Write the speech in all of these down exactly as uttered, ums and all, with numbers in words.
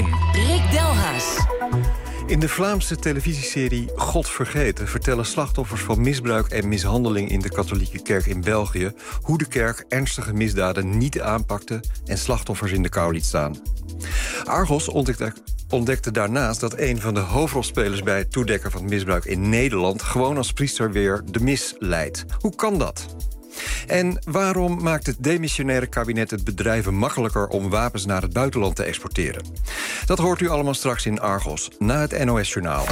één. Rick Delhaas. In de Vlaamse televisieserie God Vergeten vertellen slachtoffers van misbruik en mishandeling in de katholieke kerk in België hoe de kerk ernstige misdaden niet aanpakte en slachtoffers in de kou liet staan. Argos ontdekte, ontdekte daarnaast dat een van de hoofdrolspelers bij het toedekken van misbruik in Nederland gewoon als priester weer de mis leidt. Hoe kan dat? En waarom maakt het demissionaire kabinet het bedrijven makkelijker om wapens naar het buitenland te exporteren? Dat hoort u allemaal straks in Argos, na het N O S-journaal.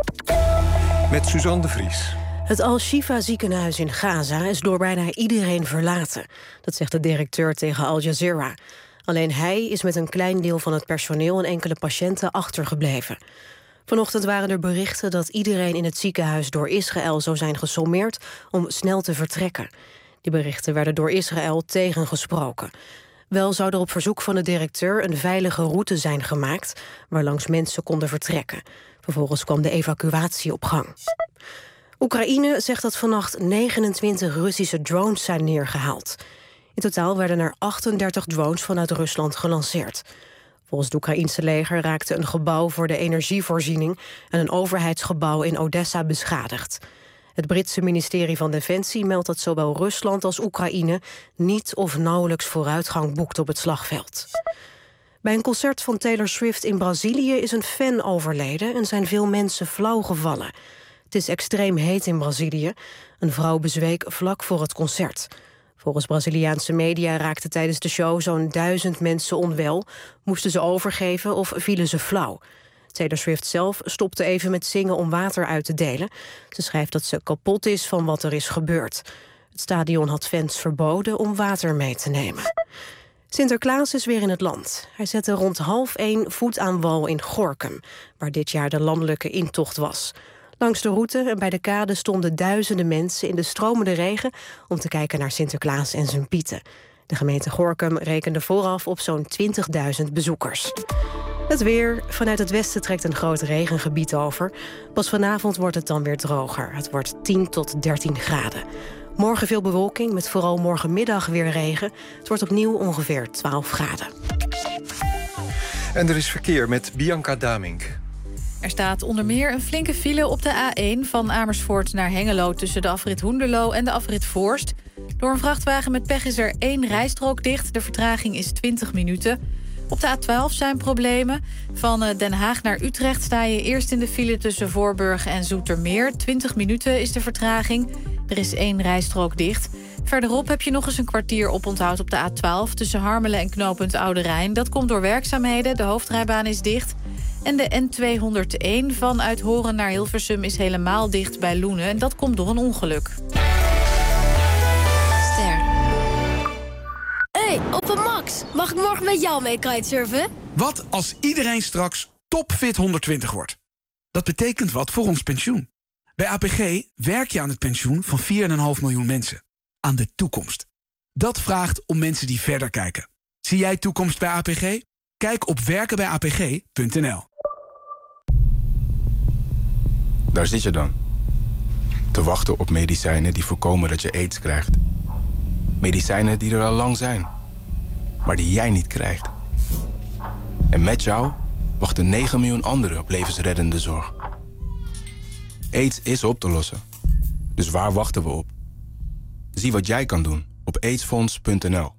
Met Suzanne de Vries. Het Al-Shifa ziekenhuis in Gaza is door bijna iedereen verlaten. Dat zegt de directeur tegen Al Jazeera. Alleen hij is met een klein deel van het personeel en enkele patiënten achtergebleven. Vanochtend waren er berichten dat iedereen in het ziekenhuis door Israël zou zijn gesommeerd om snel te vertrekken. Die berichten werden door Israël tegengesproken. Wel zou er op verzoek van de directeur een veilige route zijn gemaakt waarlangs mensen konden vertrekken. Vervolgens kwam de evacuatie op gang. Oekraïne zegt dat vannacht negenentwintig Russische drones zijn neergehaald. In totaal werden er achtendertig drones vanuit Rusland gelanceerd. Volgens het Oekraïense leger raakte een gebouw voor de energievoorziening en een overheidsgebouw in Odessa beschadigd. Het Britse ministerie van Defensie meldt dat zowel Rusland als Oekraïne niet of nauwelijks vooruitgang boekt op het slagveld. Bij een concert van Taylor Swift in Brazilië is een fan overleden en zijn veel mensen flauw gevallen. Het is extreem heet in Brazilië. Een vrouw bezweek vlak voor het concert. Volgens Braziliaanse media raakten tijdens de show zo'n duizend mensen onwel, moesten ze overgeven of vielen ze flauw. Taylor Swift zelf stopte even met zingen om water uit te delen. Ze schrijft dat ze kapot is van wat er is gebeurd. Het stadion had fans verboden om water mee te nemen. Sinterklaas is weer in het land. Hij zette rond half één voet aan wal in Gorinchem, waar dit jaar de landelijke intocht was. Langs de route en bij de kade stonden duizenden mensen in de stromende regen om te kijken naar Sinterklaas en zijn pieten. De gemeente Gorinchem rekende vooraf op zo'n twintigduizend bezoekers. Het weer. Vanuit het westen trekt een groot regengebied over. Pas vanavond wordt het dan weer droger. Het wordt tien tot dertien graden. Morgen veel bewolking, met vooral morgenmiddag weer regen. Het wordt opnieuw ongeveer twaalf graden. En er is verkeer met Bianca Damink. Er staat onder meer een flinke file op de A één van Amersfoort naar Hengelo tussen de afrit Hoenderloo en de afrit Voorst. Door een vrachtwagen met pech is er één rijstrook dicht. De vertraging is twintig minuten. Op de A twaalf zijn problemen. Van Den Haag naar Utrecht sta je eerst in de file tussen Voorburg en Zoetermeer. twintig minuten is de vertraging. Er is één rijstrook dicht. Verderop heb je nog eens een kwartier oponthoud op de A twaalf... tussen Harmelen en knooppunt Oude Rijn. Dat komt door werkzaamheden. De hoofdrijbaan is dicht. En de N tweehonderdéén van Uithoren naar Hilversum is helemaal dicht bij Loenen. En dat komt door een ongeluk. Ster. Hey, op een Max. Mag ik morgen met jou mee kitesurfen? Wat als iedereen straks topfit honderdtwintig wordt? Dat betekent wat voor ons pensioen. Bij A P G werk je aan het pensioen van vier komma vijf miljoen mensen. Aan de toekomst. Dat vraagt om mensen die verder kijken. Zie jij toekomst bij A P G? Kijk op werken bij a p g punt n l. Daar zit je dan. Te wachten op medicijnen die voorkomen dat je aids krijgt. Medicijnen die er al lang zijn. Maar die jij niet krijgt. En met jou wachten negen miljoen anderen op levensreddende zorg. Aids is op te lossen. Dus waar wachten we op? Zie wat jij kan doen op aidsfonds punt n l.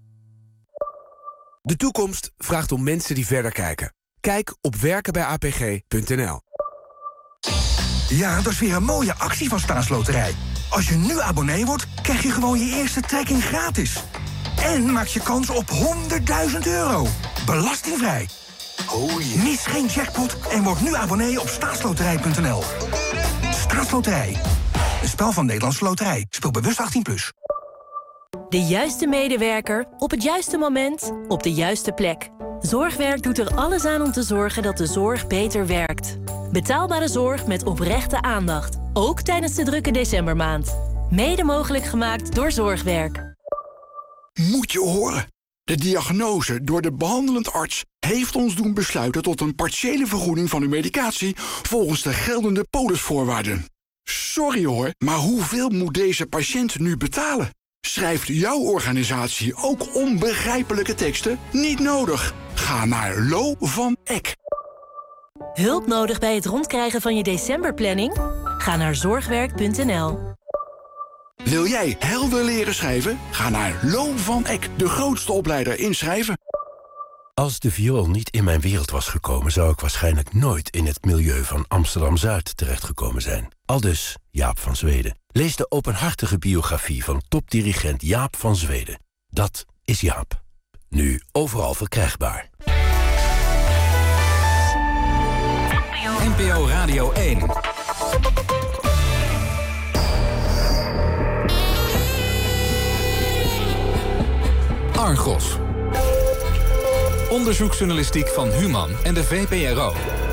De toekomst vraagt om mensen die verder kijken. Kijk op werken bij a p g punt n l. Ja, dat is weer een mooie actie van Staatsloterij. Als je nu abonnee wordt, krijg je gewoon je eerste trekking gratis. En maak je kans op honderdduizend euro. Belastingvrij. Oh yeah. Mis geen jackpot en word nu abonnee op staatsloterij punt n l. Staatsloterij. Een spel van Nederlandse Loterij. Speel bewust achttien plus. De juiste medewerker op het juiste moment op de juiste plek. Zorgwerk doet er alles aan om te zorgen dat de zorg beter werkt. Betaalbare zorg met oprechte aandacht. Ook tijdens de drukke decembermaand. Mede mogelijk gemaakt door Zorgwerk. Moet je horen. De diagnose door de behandelend arts heeft ons doen besluiten tot een partiële vergoeding van uw medicatie volgens de geldende polisvoorwaarden. Sorry hoor, maar hoeveel moet deze patiënt nu betalen? Schrijft jouw organisatie ook onbegrijpelijke teksten? Niet nodig. Ga Ga naar Lo van Eck. Hulp nodig bij het rondkrijgen van je decemberplanning? Ga naar zorgwerk punt n l. Wil jij helder leren schrijven? Ga naar Lo van Eck, de grootste opleider in schrijven. Als de viool niet in mijn wereld was gekomen, zou ik waarschijnlijk nooit in het milieu van Amsterdam-Zuid terechtgekomen zijn. Aldus Jaap van Zweden. Lees de openhartige biografie van topdirigent Jaap van Zweden. Dat is Jaap. Nu overal verkrijgbaar. N P O Radio één. Argos. Onderzoeksjournalistiek van Human en de V P R O.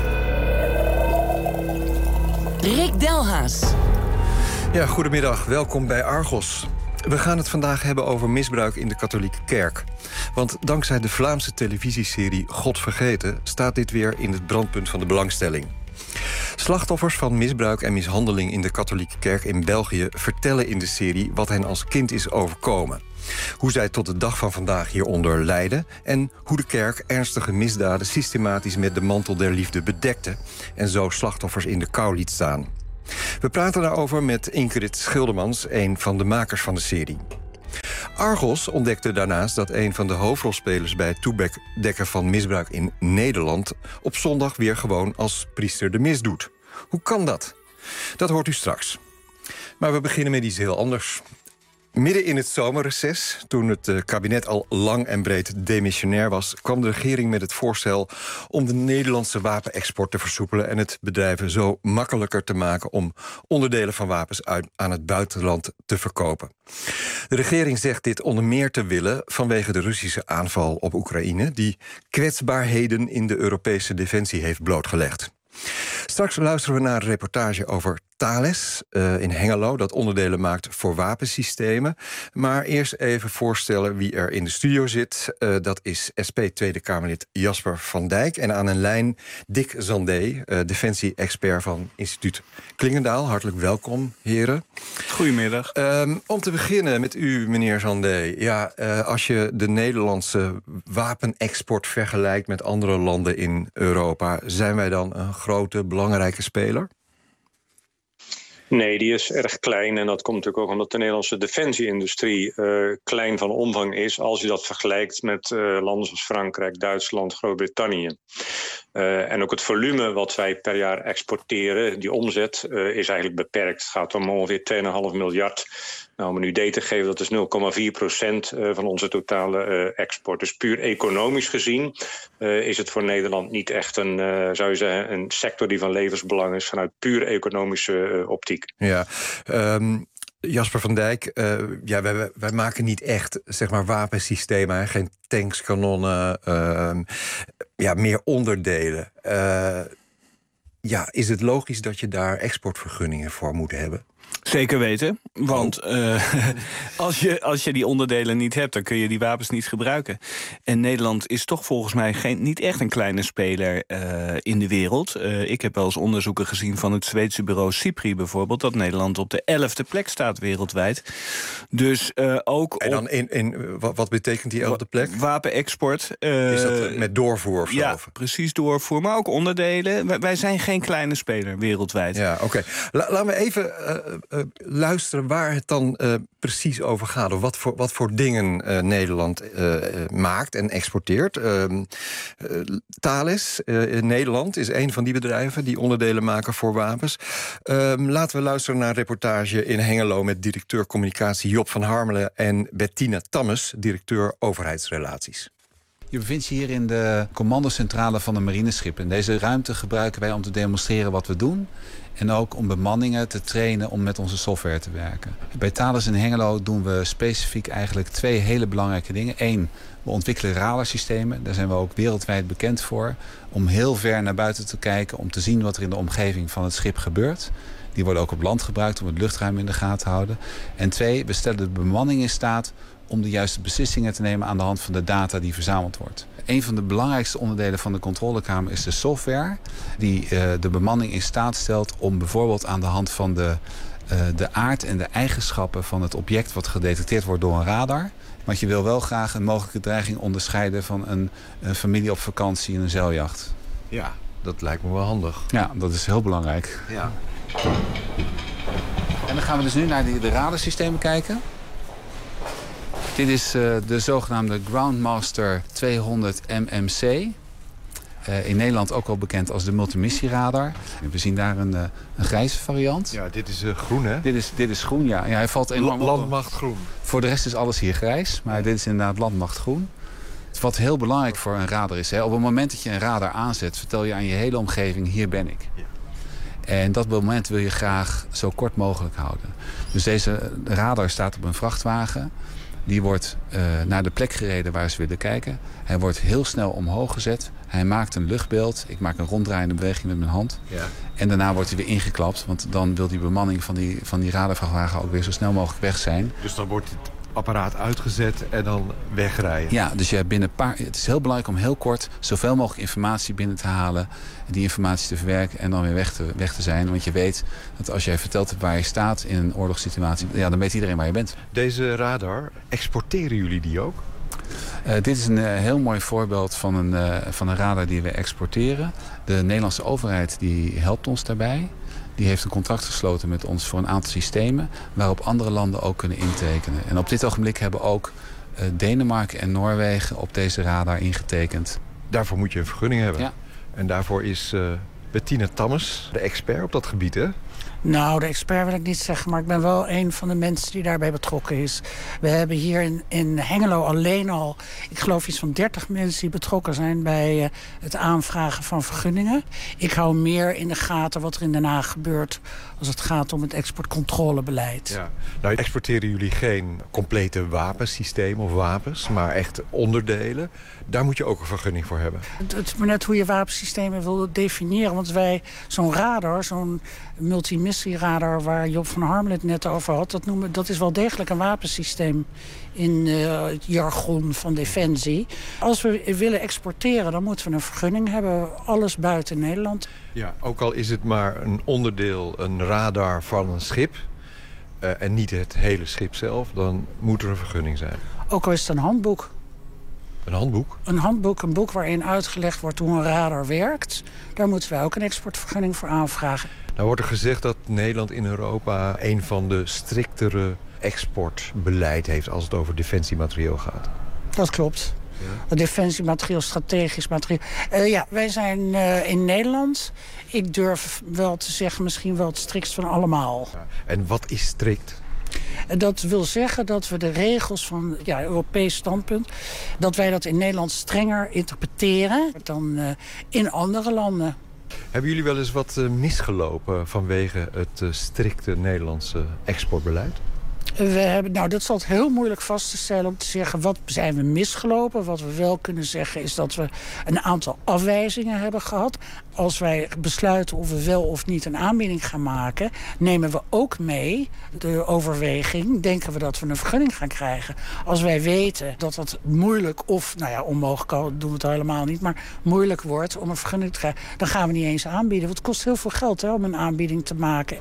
Rick Delhaas. Ja, goedemiddag. Welkom bij Argos. We gaan het vandaag hebben over misbruik in de katholieke kerk. Want dankzij de Vlaamse televisieserie God Vergeten staat dit weer in het brandpunt van de belangstelling. Slachtoffers van misbruik en mishandeling in de katholieke kerk in België vertellen in de serie wat hen als kind is overkomen. Hoe zij tot de dag van vandaag hieronder lijden en hoe de kerk ernstige misdaden systematisch met de mantel der liefde bedekte en zo slachtoffers in de kou liet staan. We praten daarover met Ingrid Schildermans, een van de makers van de serie. Argos ontdekte daarnaast dat een van de hoofdrolspelers bij het toedekken van misbruik in Nederland op zondag weer gewoon als priester de mis doet. Hoe kan dat? Dat hoort u straks. Maar we beginnen met iets heel anders. Midden in het zomerreces, toen het kabinet al lang en breed demissionair was, kwam de regering met het voorstel om de Nederlandse wapenexport te versoepelen en het bedrijven zo makkelijker te maken om onderdelen van wapens uit, aan het buitenland te verkopen. De regering zegt dit onder meer te willen vanwege de Russische aanval op Oekraïne, die kwetsbaarheden in de Europese defensie heeft blootgelegd. Straks luisteren we naar een reportage over Thales uh, in Hengelo, dat onderdelen maakt voor wapensystemen. Maar eerst even voorstellen wie er in de studio zit. Uh, dat is S P Tweede Kamerlid Jasper van Dijk. En aan een lijn Dick Zandé, uh, defensie-expert van instituut Klingendaal. Hartelijk welkom, heren. Goedemiddag. Um, om te beginnen met u, meneer Zandé. Ja, uh, als je de Nederlandse wapenexport vergelijkt met andere landen in Europa, zijn wij dan een grote, belangrijke speler? Nee, die is erg klein en dat komt natuurlijk ook omdat de Nederlandse defensieindustrie uh, klein van omvang is als je dat vergelijkt met uh, landen zoals Frankrijk, Duitsland, Groot-Brittannië. Uh, en ook het volume wat wij per jaar exporteren, die omzet, uh, is eigenlijk beperkt. Het gaat om ongeveer twee komma vijf miljard. Nou, om een idee te geven, dat is nul komma vier procent van onze totale uh, export. Dus puur economisch gezien uh, is het voor Nederland niet echt een, uh, zou je zeggen, een sector die van levensbelang is vanuit puur economische uh, optiek. Ja, um... Jasper van Dijk, uh, ja, wij, wij maken niet echt zeg maar wapensystemen, hè? Geen tanks, kanonnen, uh, ja, meer onderdelen. Uh, ja, is het logisch dat je daar exportvergunningen voor moet hebben? Zeker weten, want uh, als, je, als je die onderdelen niet hebt, dan kun je die wapens niet gebruiken. En Nederland is toch volgens mij geen, niet echt een kleine speler uh, in de wereld. Uh, ik heb wel eens onderzoeken gezien van het Zweedse bureau SIPRI bijvoorbeeld, dat Nederland op de elfde plek staat wereldwijd. Dus uh, ook... En dan in, in, wat betekent die elfde plek? Wapenexport. Uh, is dat met doorvoer of zo? Ja, precies doorvoer, maar ook onderdelen. Wij, wij zijn geen kleine speler wereldwijd. Ja, oké. Okay. La, laten we even Uh, Uh, luisteren waar het dan uh, precies over gaat. Of wat voor, wat voor dingen uh, Nederland uh, uh, maakt en exporteert. Uh, uh, Thales uh, in Nederland is een van die bedrijven die onderdelen maken voor wapens. Uh, laten we luisteren naar een reportage in Hengelo met directeur communicatie Job van Harmelen en Bettina Tammes, directeur overheidsrelaties. Je bevindt je hier in de commandocentrale van een marineschip. En deze ruimte gebruiken wij om te demonstreren wat we doen. En ook om bemanningen te trainen om met onze software te werken. Bij Thales in Hengelo doen we specifiek eigenlijk twee hele belangrijke dingen. Eén, we ontwikkelen radarsystemen. Daar zijn we ook wereldwijd bekend voor. Om heel ver naar buiten te kijken, om te zien wat er in de omgeving van het schip gebeurt. Die worden ook op land gebruikt om het luchtruim in de gaten te houden. En twee, we stellen de bemanning in staat om de juiste beslissingen te nemen aan de hand van de data die verzameld wordt. Een van de belangrijkste onderdelen van de controlekamer is de software die uh, de bemanning in staat stelt om bijvoorbeeld aan de hand van de uh, de aard en de eigenschappen van het object wat gedetecteerd wordt door een radar. Want je wil wel graag een mogelijke dreiging onderscheiden van een, een familie op vakantie in een zeiljacht. Ja, dat lijkt me wel handig. Ja, dat is heel belangrijk. Ja. En dan gaan we dus nu naar de, de radarsystemen kijken. Dit is uh, de zogenaamde Groundmaster tweehonderd M M C. Uh, in Nederland ook wel bekend als de multimissieradar. We zien daar een, uh, een grijze variant. Ja, dit is uh, groen, hè? Dit is, dit is groen, ja. ja hij valt enorm op. Landmacht groen. Voor de rest is alles hier grijs, maar dit is inderdaad landmacht groen. Wat heel belangrijk voor een radar is, hè, op het moment dat je een radar aanzet, vertel je aan je hele omgeving, hier ben ik. Ja. En dat moment wil je graag zo kort mogelijk houden. Dus deze radar staat op een vrachtwagen. Die wordt uh, naar de plek gereden waar ze willen kijken. Hij wordt heel snel omhoog gezet. Hij maakt een luchtbeeld. Ik maak een ronddraaiende beweging met mijn hand. Ja. En daarna wordt hij weer ingeklapt. Want dan wil die bemanning van die, van die radarvrachtwagen ook weer zo snel mogelijk weg zijn. Dus dan wordt het apparaat uitgezet en dan wegrijden. Ja, dus je binnen paar, het is heel belangrijk om heel kort zoveel mogelijk informatie binnen te halen. Die informatie te verwerken en dan weer weg te, weg te zijn. Want je weet dat als jij vertelt waar je staat in een oorlogssituatie, ja, dan weet iedereen waar je bent. Deze radar, exporteren jullie die ook? Uh, dit is een uh, heel mooi voorbeeld van een, uh, van een radar die we exporteren. De Nederlandse overheid die helpt ons daarbij. Die heeft een contract gesloten met ons voor een aantal systemen, waarop andere landen ook kunnen intekenen. En op dit ogenblik hebben ook uh, Denemarken en Noorwegen op deze radar ingetekend. Daarvoor moet je een vergunning hebben. Ja. En daarvoor is uh, Bettina Tammes de expert op dat gebied, hè? Nou, de expert wil ik niet zeggen, maar ik ben wel een van de mensen die daarbij betrokken is. We hebben hier in, in Hengelo alleen al, ik geloof iets van dertig mensen die betrokken zijn bij uh, het aanvragen van vergunningen. Ik hou meer in de gaten wat er in Den Haag gebeurt als het gaat om het exportcontrolebeleid. Ja. Nou, exporteren jullie geen complete wapensysteem of wapens, maar echt onderdelen. Daar moet je ook een vergunning voor hebben. Het, het is maar net hoe je wapensystemen wil definiëren. Want wij, zo'n radar, zo'n multimissieradar waar Job van Harmelen het net over had, dat, noemen, dat is wel degelijk een wapensysteem in uh, het jargon van Defensie. Als we willen exporteren, dan moeten we een vergunning hebben. Alles buiten Nederland. Ja, ook al is het maar een onderdeel, een radar van een schip, uh, en niet het hele schip zelf, dan moet er een vergunning zijn. Ook al is het een handboek. Een handboek? Een handboek, een boek waarin uitgelegd wordt hoe een radar werkt. Daar moeten wij ook een exportvergunning voor aanvragen. Nou wordt er gezegd dat Nederland in Europa een van de striktere exportbeleid heeft als het over defensiematerieel gaat. Dat klopt. Ja. Defensiematerieel, strategisch materieel. Uh, ja, wij zijn uh, in Nederland, ik durf wel te zeggen, misschien wel het striktst van allemaal. Ja. En wat is strikt? Dat wil zeggen dat we de regels van ja, Europees standpunt, dat wij dat in Nederland strenger interpreteren dan uh, in andere landen. Hebben jullie wel eens wat uh, misgelopen vanwege het uh, strikte Nederlandse exportbeleid? We hebben, nou, dat valt heel moeilijk vast te stellen om te zeggen wat zijn we misgelopen. Wat we wel kunnen zeggen is dat we een aantal afwijzingen hebben gehad. Als wij besluiten of we wel of niet een aanbieding gaan maken, nemen we ook mee de overweging, denken we dat we een vergunning gaan krijgen. Als wij weten dat het moeilijk of, nou ja, onmogelijk doen we het helemaal niet, maar moeilijk wordt om een vergunning te krijgen, dan gaan we niet eens aanbieden. Want het kost heel veel geld, hè, om een aanbieding te maken.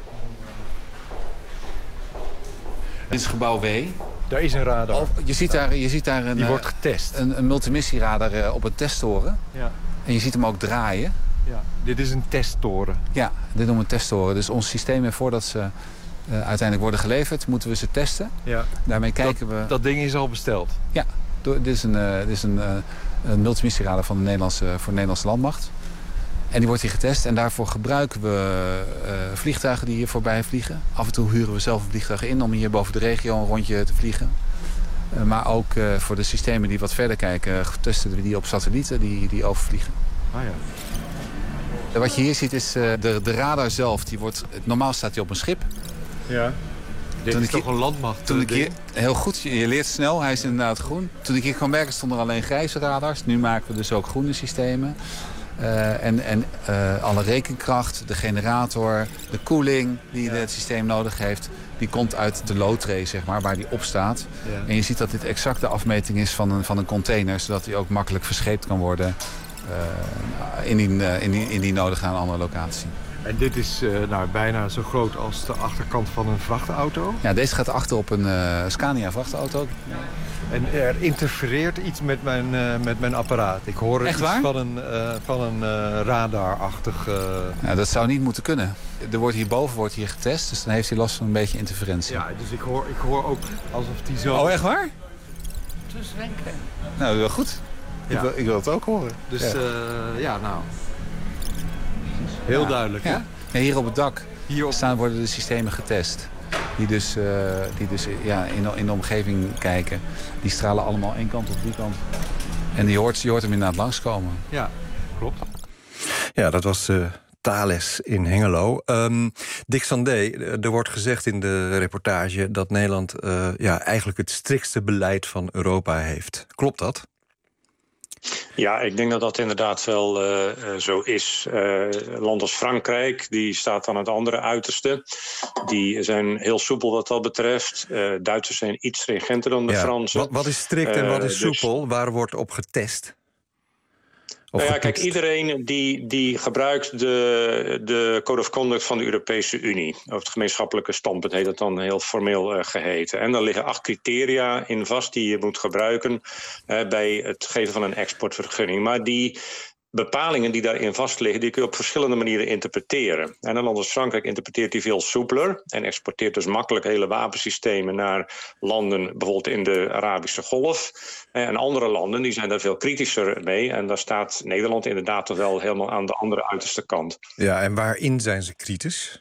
Dit is gebouw W. Daar is een radar. Oh, je ziet daar, je ziet daar een, Die wordt getest. Een, een multimissieradar op een testtoren. Ja. En je ziet hem ook draaien. Ja. Dit is een testtoren. Ja, dit noemen we een testtoren. Dus ons systeem, voordat ze uh, uiteindelijk worden geleverd, moeten we ze testen. Ja. Daarmee kijken dat, we... Dat ding is al besteld? Ja, door, dit is een, uh, dit is een, uh, een multimissieradar van de Nederlandse, voor de Nederlandse landmacht. En die wordt hier getest en daarvoor gebruiken we uh, vliegtuigen die hier voorbij vliegen. Af en toe huren we zelf vliegtuigen in om hier boven de regio een rondje te vliegen. Uh, maar ook uh, voor de systemen die wat verder kijken, testen we die op satellieten die, die overvliegen. Ah, ja. En wat je hier ziet is uh, de, de radar zelf. Die wordt, normaal staat hij op een schip. Ja. Dit toen is ik toch hier, een landmacht? Toen ik hier, heel goed, je leert snel. Hij is inderdaad groen. Toen ik hier kwam werken stonden er alleen grijze radars. Nu maken we dus ook groene systemen. Uh, en en uh, alle rekenkracht, de generator, de koeling die ja. het systeem nodig heeft, die komt uit de loodtray, zeg maar, waar die op staat. Ja. En je ziet dat dit exact de afmeting is van een, van een container, zodat die ook makkelijk verscheept kan worden uh, indien, uh, indien, indien nodig aan een andere locatie. En dit is uh, nou, bijna zo groot als de achterkant van een vrachtauto. Ja, deze gaat achter op een uh, Scania vrachtauto. Ja. En er interfereert iets met mijn, uh, met mijn apparaat. Ik hoor Echt iets waar? van een, uh, van een uh, radarachtig... Uh... Ja, dat zou niet moeten kunnen. Er wordt hierboven wordt hier getest, dus dan heeft hij last van een beetje interferentie. Ja, dus ik hoor, ik hoor ook alsof die zo... Oh, echt waar? Dus wenken. Nou, wel goed. Ja. Ik, wil, ik wil het ook horen. Dus ja, uh, ja nou... Heel ja. duidelijk, ja. hè? Ja, hier op het dak hier op... staan worden de systemen getest. Die dus, uh, die dus ja, in, in de omgeving kijken. Die stralen allemaal één kant of die kant. En je hoort, je hoort hem inderdaad langskomen. Ja, klopt. Ja, dat was uh, Thales in Hengelo. Um, Dick Sandé, er wordt gezegd in de reportage... dat Nederland uh, ja, eigenlijk het striktste beleid van Europa heeft. Klopt dat? Ja, ik denk dat dat inderdaad wel uh, zo is. Uh, een land als Frankrijk, die staat aan het andere uiterste. Die zijn heel soepel wat dat betreft. Uh, Duitsers zijn iets stringenter dan de ja. Fransen. Wat, wat is strikt en wat is uh, soepel? Dus... Waar wordt op getest? Nou ja, kijk, iedereen die, die gebruikt de, de Code of Conduct van de Europese Unie. Of het gemeenschappelijke standpunt heet dat dan heel formeel uh, geheten. En daar liggen acht criteria in vast die je moet gebruiken uh, bij het geven van een exportvergunning. Maar die bepalingen die daarin vast liggen, die kun je op verschillende manieren interpreteren. En een land als Frankrijk interpreteert die veel soepeler en exporteert dus makkelijk hele wapensystemen naar landen, bijvoorbeeld in de Arabische Golf. En andere landen die zijn daar veel kritischer mee. En daar staat Nederland inderdaad toch wel helemaal aan de andere uiterste kant. Ja, en waarin zijn ze kritisch?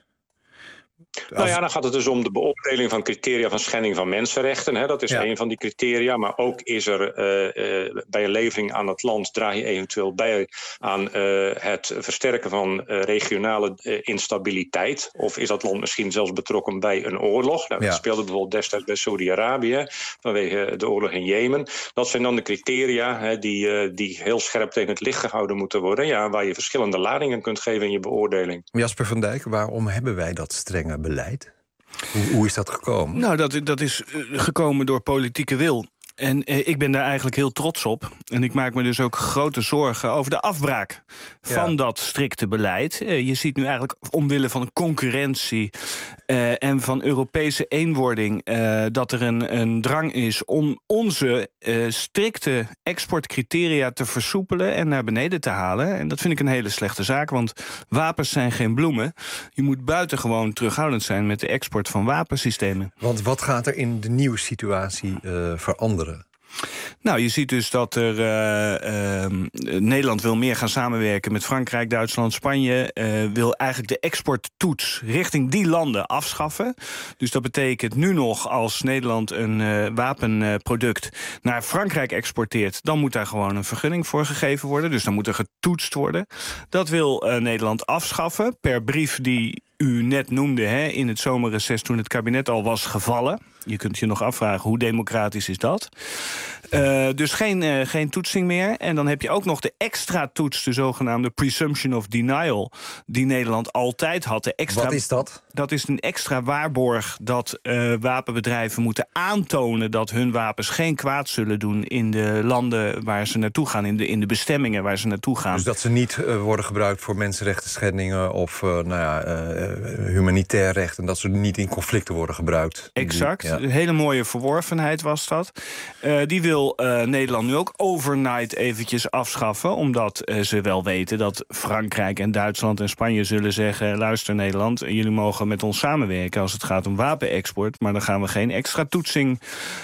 Als... Nou ja, dan gaat het dus om de beoordeling van criteria van schending van mensenrechten. Hè. Dat is ja. een van die criteria. Maar ook is er uh, uh, bij een levering aan het land... draag je eventueel bij aan uh, het versterken van uh, regionale uh, instabiliteit. Of is dat land misschien zelfs betrokken bij een oorlog? Nou, dat ja. speelde bijvoorbeeld destijds bij Saudi-Arabië... vanwege de oorlog in Jemen. Dat zijn dan de criteria hè, die, uh, die heel scherp tegen het licht gehouden moeten worden. Ja, waar je verschillende ladingen kunt geven in je beoordeling. Jasper van Dijk, waarom hebben wij dat strenge beleid? Hoe, hoe is dat gekomen? Nou, dat, dat is uh, gekomen door politieke wil. En uh, ik ben daar eigenlijk heel trots op. En ik maak me dus ook grote zorgen over de afbraak van ja. dat strikte beleid. Uh, je ziet nu eigenlijk omwille van concurrentie uh, en van Europese eenwording... Uh, dat er een, een drang is om onze uh, strikte exportcriteria te versoepelen... en naar beneden te halen. En dat vind ik een hele slechte zaak, want wapens zijn geen bloemen. Je moet buitengewoon terughoudend zijn met de export van wapensystemen. Want wat gaat er in de nieuwe situatie uh, veranderen? Nou, je ziet dus dat er uh, uh, Nederland wil meer gaan samenwerken met Frankrijk, Duitsland, Spanje. Uh, wil eigenlijk de exporttoets richting die landen afschaffen. Dus dat betekent nu nog als Nederland een uh, wapenproduct naar Frankrijk exporteert... dan moet daar gewoon een vergunning voor gegeven worden. Dus dan moet er getoetst worden. Dat wil uh, Nederland afschaffen per brief die u net noemde hè, in het zomerreces toen het kabinet al was gevallen. Je kunt je nog afvragen, hoe democratisch is dat? Uh, dus geen, uh, geen toetsing meer. En dan heb je ook nog de extra toets, de zogenaamde presumption of denial... die Nederland altijd had. De extra, Wat is dat? Dat is een extra waarborg dat uh, wapenbedrijven moeten aantonen... dat hun wapens geen kwaad zullen doen in de landen waar ze naartoe gaan... in de, in de bestemmingen waar ze naartoe gaan. Dus dat ze niet uh, worden gebruikt voor mensenrechten schendingen... of uh, nou ja, uh, humanitair recht... en dat ze niet in conflicten worden gebruikt. Exact. Ja. Een hele mooie verworvenheid was dat. Uh, die wil uh, Nederland nu ook overnight eventjes afschaffen... omdat uh, ze wel weten dat Frankrijk en Duitsland en Spanje zullen zeggen... luister Nederland, jullie mogen met ons samenwerken als het gaat om wapenexport... maar dan gaan we geen extra toetsing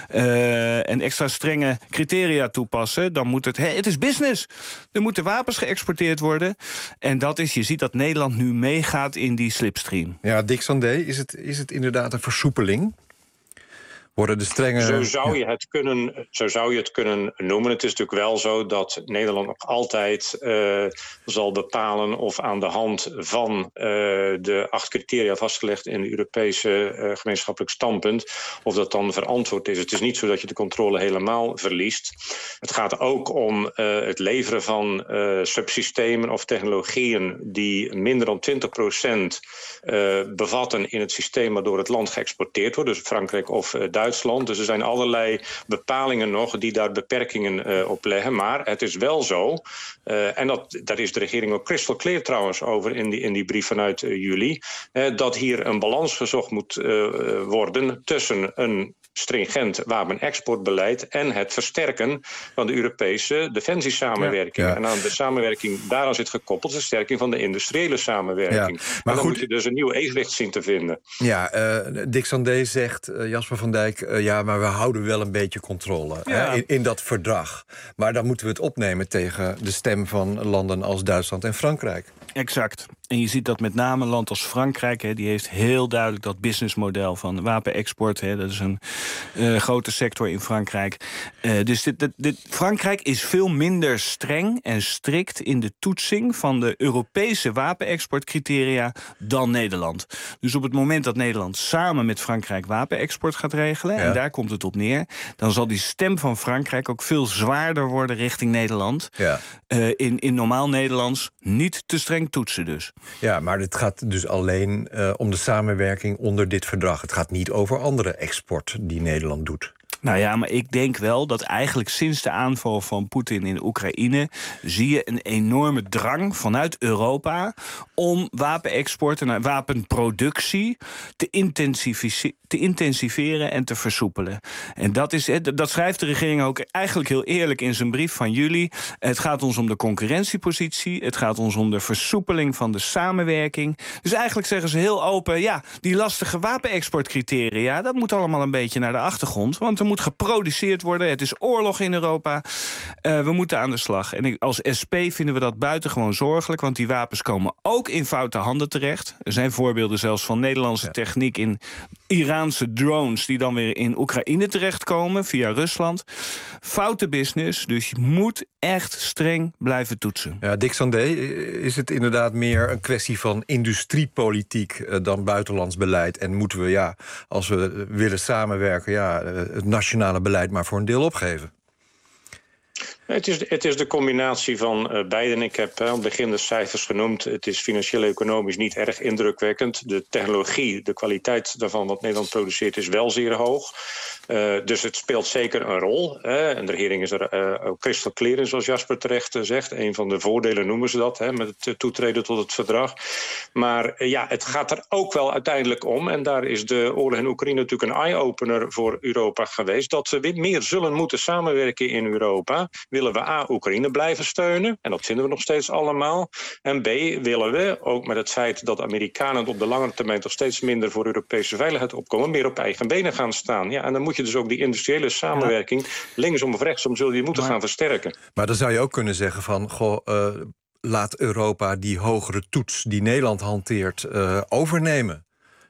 uh, en extra strenge criteria toepassen. Dan moet het, hey, het is business. Er moeten wapens geëxporteerd worden. En dat is, je ziet dat Nederland nu meegaat in die slipstream. Ja, Dick Sandé, is het, is het inderdaad een versoepeling? Worden de strenge... Zo zou, je het kunnen, zo zou je het kunnen noemen. Het is natuurlijk wel zo dat Nederland nog altijd uh, zal bepalen... of aan de hand van uh, de acht criteria vastgelegd... in het Europese uh, gemeenschappelijk standpunt... of dat dan verantwoord is. Het is niet zo dat je de controle helemaal verliest. Het gaat ook om uh, het leveren van uh, subsystemen of technologieën... die minder dan twintig procent uh, bevatten in het systeem... waardoor het land geëxporteerd wordt. Dus Frankrijk of uh, Duitsland. Duitsland. Dus er zijn allerlei bepalingen nog die daar beperkingen uh, op leggen. Maar het is wel zo, uh, en dat, daar is de regering ook crystal clear trouwens over in die, in die brief vanuit uh, juli, uh, dat hier een balans gezocht moet uh, worden tussen een stringent wapenexportbeleid en het versterken van de Europese defensiesamenwerking. Ja, ja. En aan de samenwerking daaraan zit gekoppeld de versterking van de industriële samenwerking. Ja, maar dan goed, moet je dus een nieuw evenwicht zien te vinden. Ja, uh, Dick Sandé zegt, uh, Jasper van Dijk, uh, ja, maar we houden wel een beetje controle ja. hè, in, in dat verdrag. Maar dan moeten we het opnemen tegen de stem van landen als Duitsland en Frankrijk. Exact. En je ziet dat met name een land als Frankrijk, hè, die heeft heel duidelijk dat businessmodel van wapenexport. Hè, dat is een uh, grote sector in Frankrijk. Uh, dus dit, dit, dit, Frankrijk is veel minder streng en strikt in de toetsing van de Europese wapenexportcriteria dan Nederland. Dus op het moment dat Nederland samen met Frankrijk wapenexport gaat regelen, ja. en daar komt het op neer, dan zal die stem van Frankrijk ook veel zwaarder worden richting Nederland. Ja. Uh, in, in normaal Nederlands niet te streng toetsen dus. Ja, maar het gaat dus alleen uh, om de samenwerking onder dit verdrag. Het gaat niet over andere export die Nederland doet. Nou ja, maar ik denk wel dat eigenlijk sinds de aanval van Poetin in Oekraïne zie je een enorme drang vanuit Europa om wapenexport en wapenproductie te, intensifice- te intensiveren en te versoepelen. En dat, is, dat schrijft de regering ook eigenlijk heel eerlijk in zijn brief van juli. Het gaat ons om de concurrentiepositie, het gaat ons om de versoepeling van de samenwerking. Dus eigenlijk zeggen ze heel open, ja, die lastige wapenexportcriteria, dat moet allemaal een beetje naar de achtergrond, want er moet geproduceerd worden. Het is oorlog in Europa. Uh, we moeten aan de slag. En als S P vinden we dat buitengewoon zorgelijk, want die wapens komen ook in foute handen terecht. Er zijn voorbeelden zelfs van Nederlandse ja. techniek in Iraanse drones die dan weer in Oekraïne terechtkomen via Rusland. Foute business, dus je moet echt streng blijven toetsen. Ja, Dick Sandé, is het inderdaad meer een kwestie van industriepolitiek uh, dan buitenlands beleid? En moeten we, ja, als we willen samenwerken, ja, het nationale beleid maar voor een deel opgeven? Het is, het is de combinatie van uh, beiden. Ik heb uh, aan het begin de cijfers genoemd. Het is financieel-economisch niet erg indrukwekkend. De technologie, de kwaliteit daarvan wat Nederland produceert, is wel zeer hoog. Uh, dus het speelt zeker een rol. Hè. En de regering is er uh, ook crystal clear in, zoals Jasper terecht uh, zegt. Een van de voordelen noemen ze dat, hè, met het uh, toetreden tot het verdrag. Maar uh, ja, het gaat er ook wel uiteindelijk om. En daar is de oorlog in Oekraïne natuurlijk een eye-opener voor Europa geweest. Dat we meer zullen moeten samenwerken in Europa. Willen we A, Oekraïne blijven steunen, en dat vinden we nog steeds allemaal. En B, willen we, ook met het feit dat de Amerikanen op de lange termijn toch steeds minder voor Europese veiligheid opkomen, meer op eigen benen gaan staan. Ja, en dan moet je dus ook die industriële samenwerking, ja. linksom of rechtsom, zul je moeten maar, gaan versterken. Maar dan zou je ook kunnen zeggen van, goh, uh, laat Europa die hogere toets die Nederland hanteert uh, overnemen.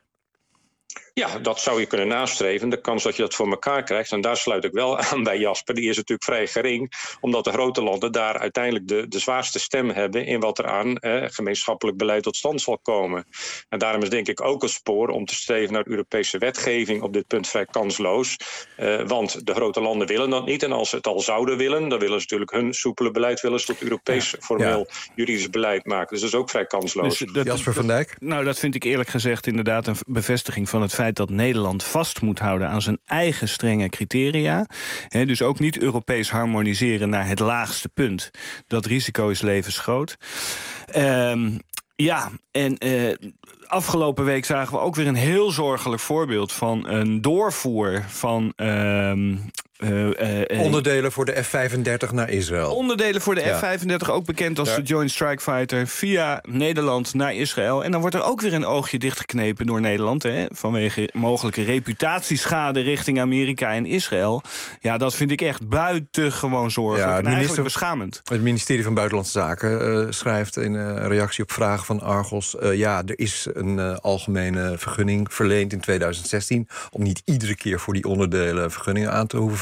Ja, dat zou je kunnen nastreven. De kans dat je dat voor elkaar krijgt, en daar sluit ik wel aan bij Jasper, die is natuurlijk vrij gering, omdat de grote landen daar uiteindelijk de, de zwaarste stem hebben in wat er aan eh, gemeenschappelijk beleid tot stand zal komen. En daarom is denk ik ook een spoor om te streven naar Europese wetgeving op dit punt vrij kansloos. Uh, want de grote landen willen dat niet. En als ze het al zouden willen, dan willen ze natuurlijk hun soepele beleid willen ze tot Europees ja. formeel ja. juridisch beleid maken. Dus dat is ook vrij kansloos. Dus dat, Jasper van Dijk? Nou, dat vind ik eerlijk gezegd inderdaad een bevestiging van het feit dat Nederland vast moet houden aan zijn eigen strenge criteria. He, dus ook niet Europees harmoniseren naar het laagste punt. Dat risico is levensgroot. Um, ja, en uh, afgelopen week zagen we ook weer een heel zorgelijk voorbeeld van een doorvoer van Um, Uh, uh, uh, onderdelen voor de F vijfendertig naar Israël. Onderdelen voor de ja. F vijfendertig, ook bekend als ja. de Joint Strike Fighter, via Nederland naar Israël. En dan wordt er ook weer een oogje dichtgeknepen door Nederland, hè, vanwege mogelijke reputatieschade richting Amerika en Israël. Ja, dat vind ik echt buitengewoon zorgelijk ja, en eigenlijk beschamend. Het ministerie van Buitenlandse Zaken uh, schrijft in uh, reactie op vragen van Argos, Uh, ja, er is een uh, algemene vergunning verleend in tweeduizend zestien... om niet iedere keer voor die onderdelen vergunningen aan te hoeven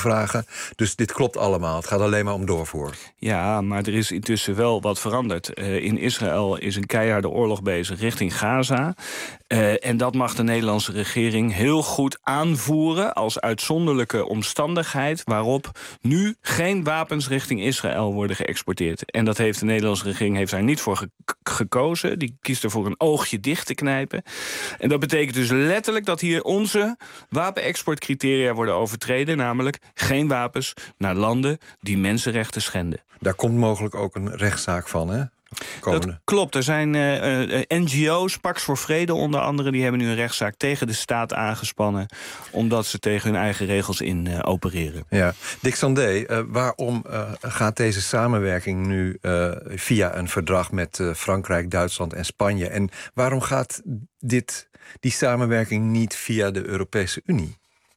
vragen. Dus dit klopt allemaal. Het gaat alleen maar om doorvoer. Ja, maar er is intussen wel wat veranderd. Uh, in Israël is een keiharde oorlog bezig richting Gaza. Uh, en dat mag de Nederlandse regering heel goed aanvoeren als uitzonderlijke omstandigheid waarop nu geen wapens richting Israël worden geëxporteerd. En dat heeft de Nederlandse regering heeft daar niet voor ge- gekozen. Die kiest ervoor een oogje dicht te knijpen. En dat betekent dus letterlijk dat hier onze wapenexportcriteria worden overtreden, namelijk geen wapens naar landen die mensenrechten schenden. Daar komt mogelijk ook een rechtszaak van, hè? Komende. Dat klopt. Er zijn uh, uh, N G O's, Pax voor Vrede onder andere, die hebben nu een rechtszaak tegen de staat aangespannen, omdat ze tegen hun eigen regels in uh, opereren. Ja. Dick Sandé, uh, waarom uh, gaat deze samenwerking nu uh, via een verdrag met uh, Frankrijk, Duitsland en Spanje? En waarom gaat dit, die samenwerking niet via de Europese Unie?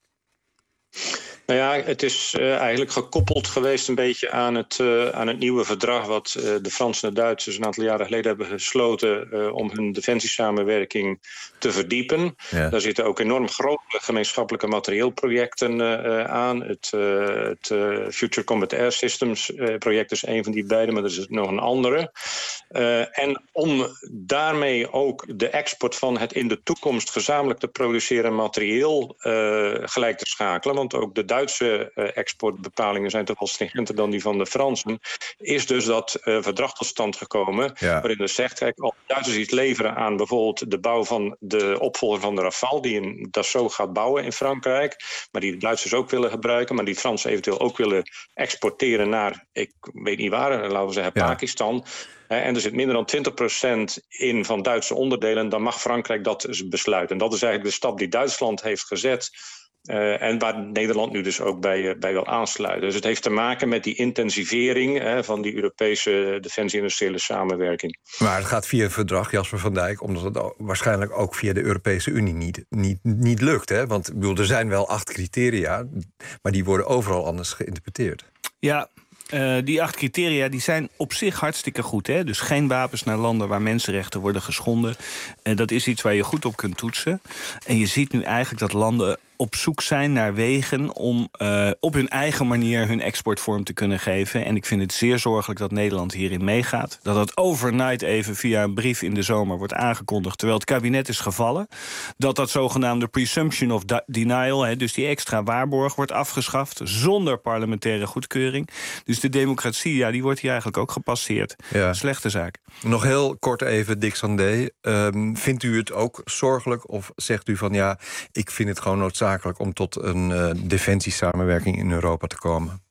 Nou ja, het is uh, eigenlijk gekoppeld geweest een beetje aan het, uh, aan het nieuwe verdrag wat uh, de Fransen en de Duitsers een aantal jaren geleden hebben gesloten uh, om hun defensiesamenwerking te verdiepen. Ja. Daar zitten ook enorm grote gemeenschappelijke materieelprojecten uh, aan. Het, uh, het uh, Future Combat Air Systems uh, project is een van die beide, maar er is nog een andere. Uh, en om daarmee ook de export van het in de toekomst gezamenlijk te produceren materieel uh, gelijk te schakelen, want ook de Duitse uh, exportbepalingen zijn toch wel stringenter dan die van de Fransen, is dus dat uh, verdrag tot stand gekomen, ja. waarin er zegt, kijk, als de Duitsers iets leveren aan bijvoorbeeld de bouw van de opvolger van de Rafale, die in Dassault gaat bouwen in Frankrijk, maar die de Duitsers ook willen gebruiken, maar die Fransen eventueel ook willen exporteren naar, ik weet niet waar, laten we zeggen ja. Pakistan. En er zit minder dan twintig procent in van Duitse onderdelen, dan mag Frankrijk dat besluiten. En dat is eigenlijk de stap die Duitsland heeft gezet. Uh, en waar Nederland nu dus ook bij, uh, bij wil aansluiten. Dus het heeft te maken met die intensivering uh, van die Europese defensie-industriële samenwerking. Maar het gaat via een verdrag, Jasper van Dijk, omdat het waarschijnlijk ook via de Europese Unie niet, niet, niet lukt. Hè? Want ik bedoel, er zijn wel acht criteria, maar die worden overal anders geïnterpreteerd. Ja. Uh, die acht criteria die zijn op zich hartstikke goed. Hè? Dus geen wapens naar landen waar mensenrechten worden geschonden. Uh, dat is iets waar je goed op kunt toetsen. En je ziet nu eigenlijk dat landen op zoek zijn naar wegen om uh, op hun eigen manier hun export vorm te kunnen geven. En ik vind het zeer zorgelijk dat Nederland hierin meegaat. Dat het overnight even via een brief in de zomer wordt aangekondigd, terwijl het kabinet is gevallen. Dat dat zogenaamde presumption of denial, hè, dus die extra waarborg, wordt afgeschaft zonder parlementaire goedkeuring. Dus de democratie, ja, die wordt hier eigenlijk ook gepasseerd. Ja. Slechte zaak. Nog heel kort even, Dick Sandé. Um, vindt u het ook zorgelijk of zegt u van ja, ik vind het gewoon noodzakelijk om tot een uh, defensiesamenwerking in Europa te komen?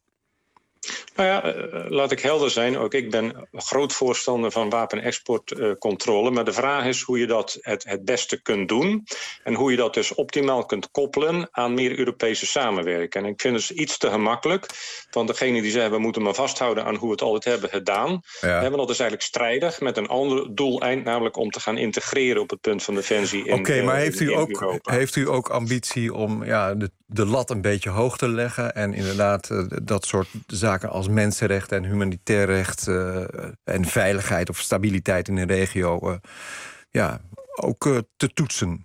Nou ja, uh, laat ik helder zijn. Ook ik ben groot voorstander van wapenexportcontrole. Uh, maar de vraag is hoe je dat het, het beste kunt doen. En hoe je dat dus optimaal kunt koppelen aan meer Europese samenwerking. En ik vind het iets te gemakkelijk. Want degene die zeggen we moeten maar vasthouden aan hoe we het altijd hebben gedaan. Ja. Want dat is eigenlijk strijdig met een ander doeleind. Namelijk om te gaan integreren op het punt van defensie. Oké, okay, maar heeft u, ook, Europa. heeft u ook ambitie om ja, de, de lat een beetje hoog te leggen? En inderdaad uh, dat soort zaken als mensenrechten en humanitair recht uh, en veiligheid of stabiliteit in de regio uh, ja, ook uh, te toetsen?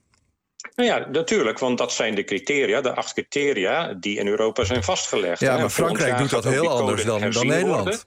Nou ja, natuurlijk, want dat zijn de criteria, de acht criteria die in Europa zijn vastgelegd. Ja, maar Frankrijk doet dat heel anders dan, dan Nederland. Worden.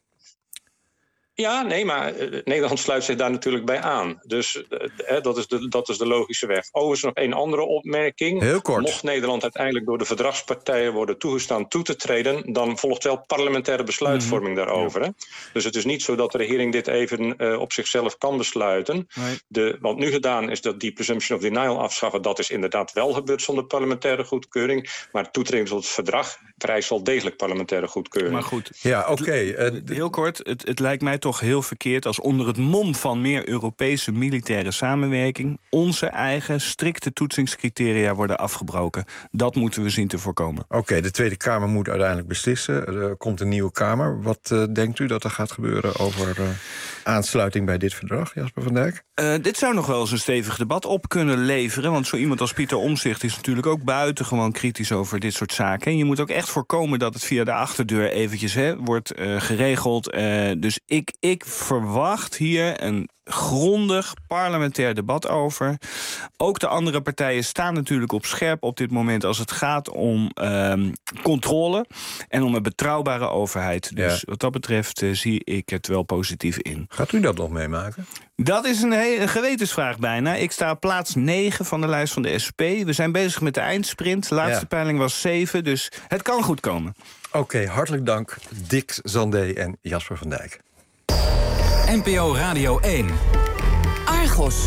Ja, nee, maar uh, Nederland sluit zich daar natuurlijk bij aan. Dus uh, dat, is de, dat is de logische weg. Overigens nog één andere opmerking. Heel kort. Mocht Nederland uiteindelijk door de verdragspartijen worden toegestaan toe te treden, dan volgt wel parlementaire besluitvorming mm-hmm. daarover. Hè? Dus het is niet zo dat de regering dit even uh, op zichzelf kan besluiten. Nee. De, wat nu gedaan is dat die presumption of denial afschaffen. Dat is inderdaad wel gebeurd zonder parlementaire goedkeuring. Maar toetreding tot het verdrag vereist wel degelijk parlementaire goedkeuring. Maar goed. Ja, oké. Okay. Uh, Heel kort, het, het lijkt mij toch heel verkeerd als onder het mom van meer Europese militaire samenwerking onze eigen strikte toetsingscriteria worden afgebroken. Dat moeten we zien te voorkomen. Oké, okay, de Tweede Kamer moet uiteindelijk beslissen. Er komt een nieuwe Kamer. Wat uh, denkt u dat er gaat gebeuren over uh, aansluiting bij dit verdrag, Jasper van Dijk? Uh, dit zou nog wel eens een stevig debat op kunnen leveren. Want zo iemand als Pieter Omtzigt is natuurlijk ook buitengewoon kritisch over dit soort zaken. En je moet ook echt voorkomen dat het via de achterdeur eventjes hè, wordt uh, geregeld. Uh, dus ik, ik verwacht hier een grondig parlementair debat over. Ook de andere partijen staan natuurlijk op scherp op dit moment als het gaat om um, controle en om een betrouwbare overheid. Dus ja. wat dat betreft uh, zie ik het wel positief in. Gaat u dat nog meemaken? Dat is een, hele, een gewetensvraag bijna. Ik sta op plaats negen van de lijst van de S P. We zijn bezig met de eindsprint. De laatste ja. peiling was zeven, dus het kan goed komen. Oké, okay, hartelijk dank Dick Zandé en Jasper van Dijk. N P O Radio één. Argos.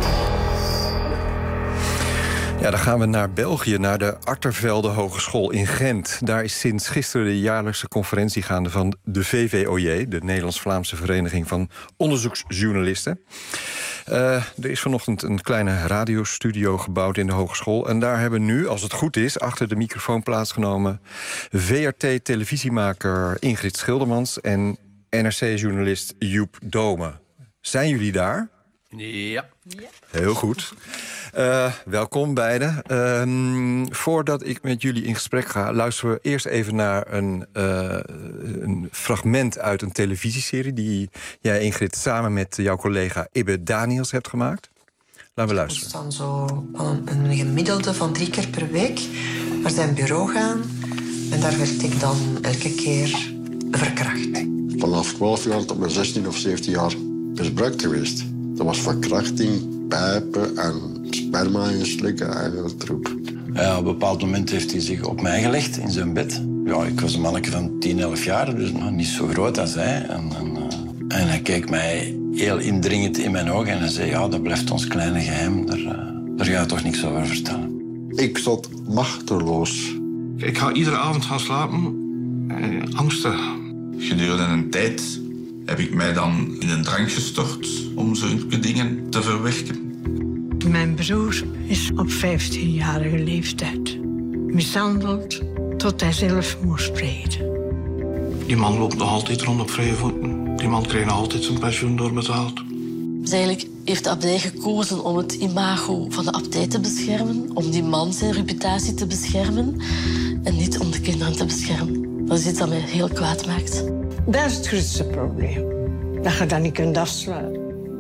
Ja, dan gaan we naar België, naar de Artervelde Hogeschool in Gent. Daar is sinds gisteren de jaarlijkse conferentie gaande van de V V O J... de Nederlands-Vlaamse Vereniging van Onderzoeksjournalisten. Uh, er is vanochtend een kleine radiostudio gebouwd in de hogeschool. En daar hebben nu, als het goed is, achter de microfoon plaatsgenomen V R T-televisiemaker Ingrid Schildermans en N R C-journalist Joep Dome. Zijn jullie daar? Ja. Heel goed. Uh, welkom beiden. Uh, voordat ik met jullie in gesprek ga, luisteren we eerst even naar een, uh, een fragment uit een televisieserie die jij, Ingrid, samen met jouw collega Ibbe Daniels hebt gemaakt. Laten we luisteren. Ik moest dan zo een, een gemiddelde van drie keer per week naar zijn bureau gaan. En daar werd ik dan elke keer verkracht. Vanaf twaalf jaar tot mijn zestien of zeventien jaar misbruikt geweest. Dat was verkrachting, pijpen en sperma inslikken, eigenlijk troep. Ja, op een bepaald moment heeft hij zich op mij gelegd in zijn bed. Ja, ik was een manneke van tien, elf jaar, dus nog niet zo groot als hij. En, en, uh, en hij keek mij heel indringend in mijn ogen en hij zei, ja, dat blijft ons kleine geheim, daar, uh, daar ga je toch niks over vertellen. Ik zat machteloos. Ik ga iedere avond gaan slapen, eh, angstig. Gedurende een tijd heb ik mij dan in een drank gestort om zulke dingen te verwerken. Mijn broer is op vijftienjarige leeftijd mishandeld tot hij zelf moest treden. Die man loopt nog altijd rond op vrije voeten. Die man krijgt nog altijd zijn pensioen doorbetaald. Dus eigenlijk heeft de abdij gekozen om het imago van de abdij te beschermen, om die man zijn reputatie te beschermen en niet om de kinderen te beschermen. Dat is iets dat mij heel kwaad maakt. Dat is het grootste probleem. Dat je dat niet kunt afsluiten.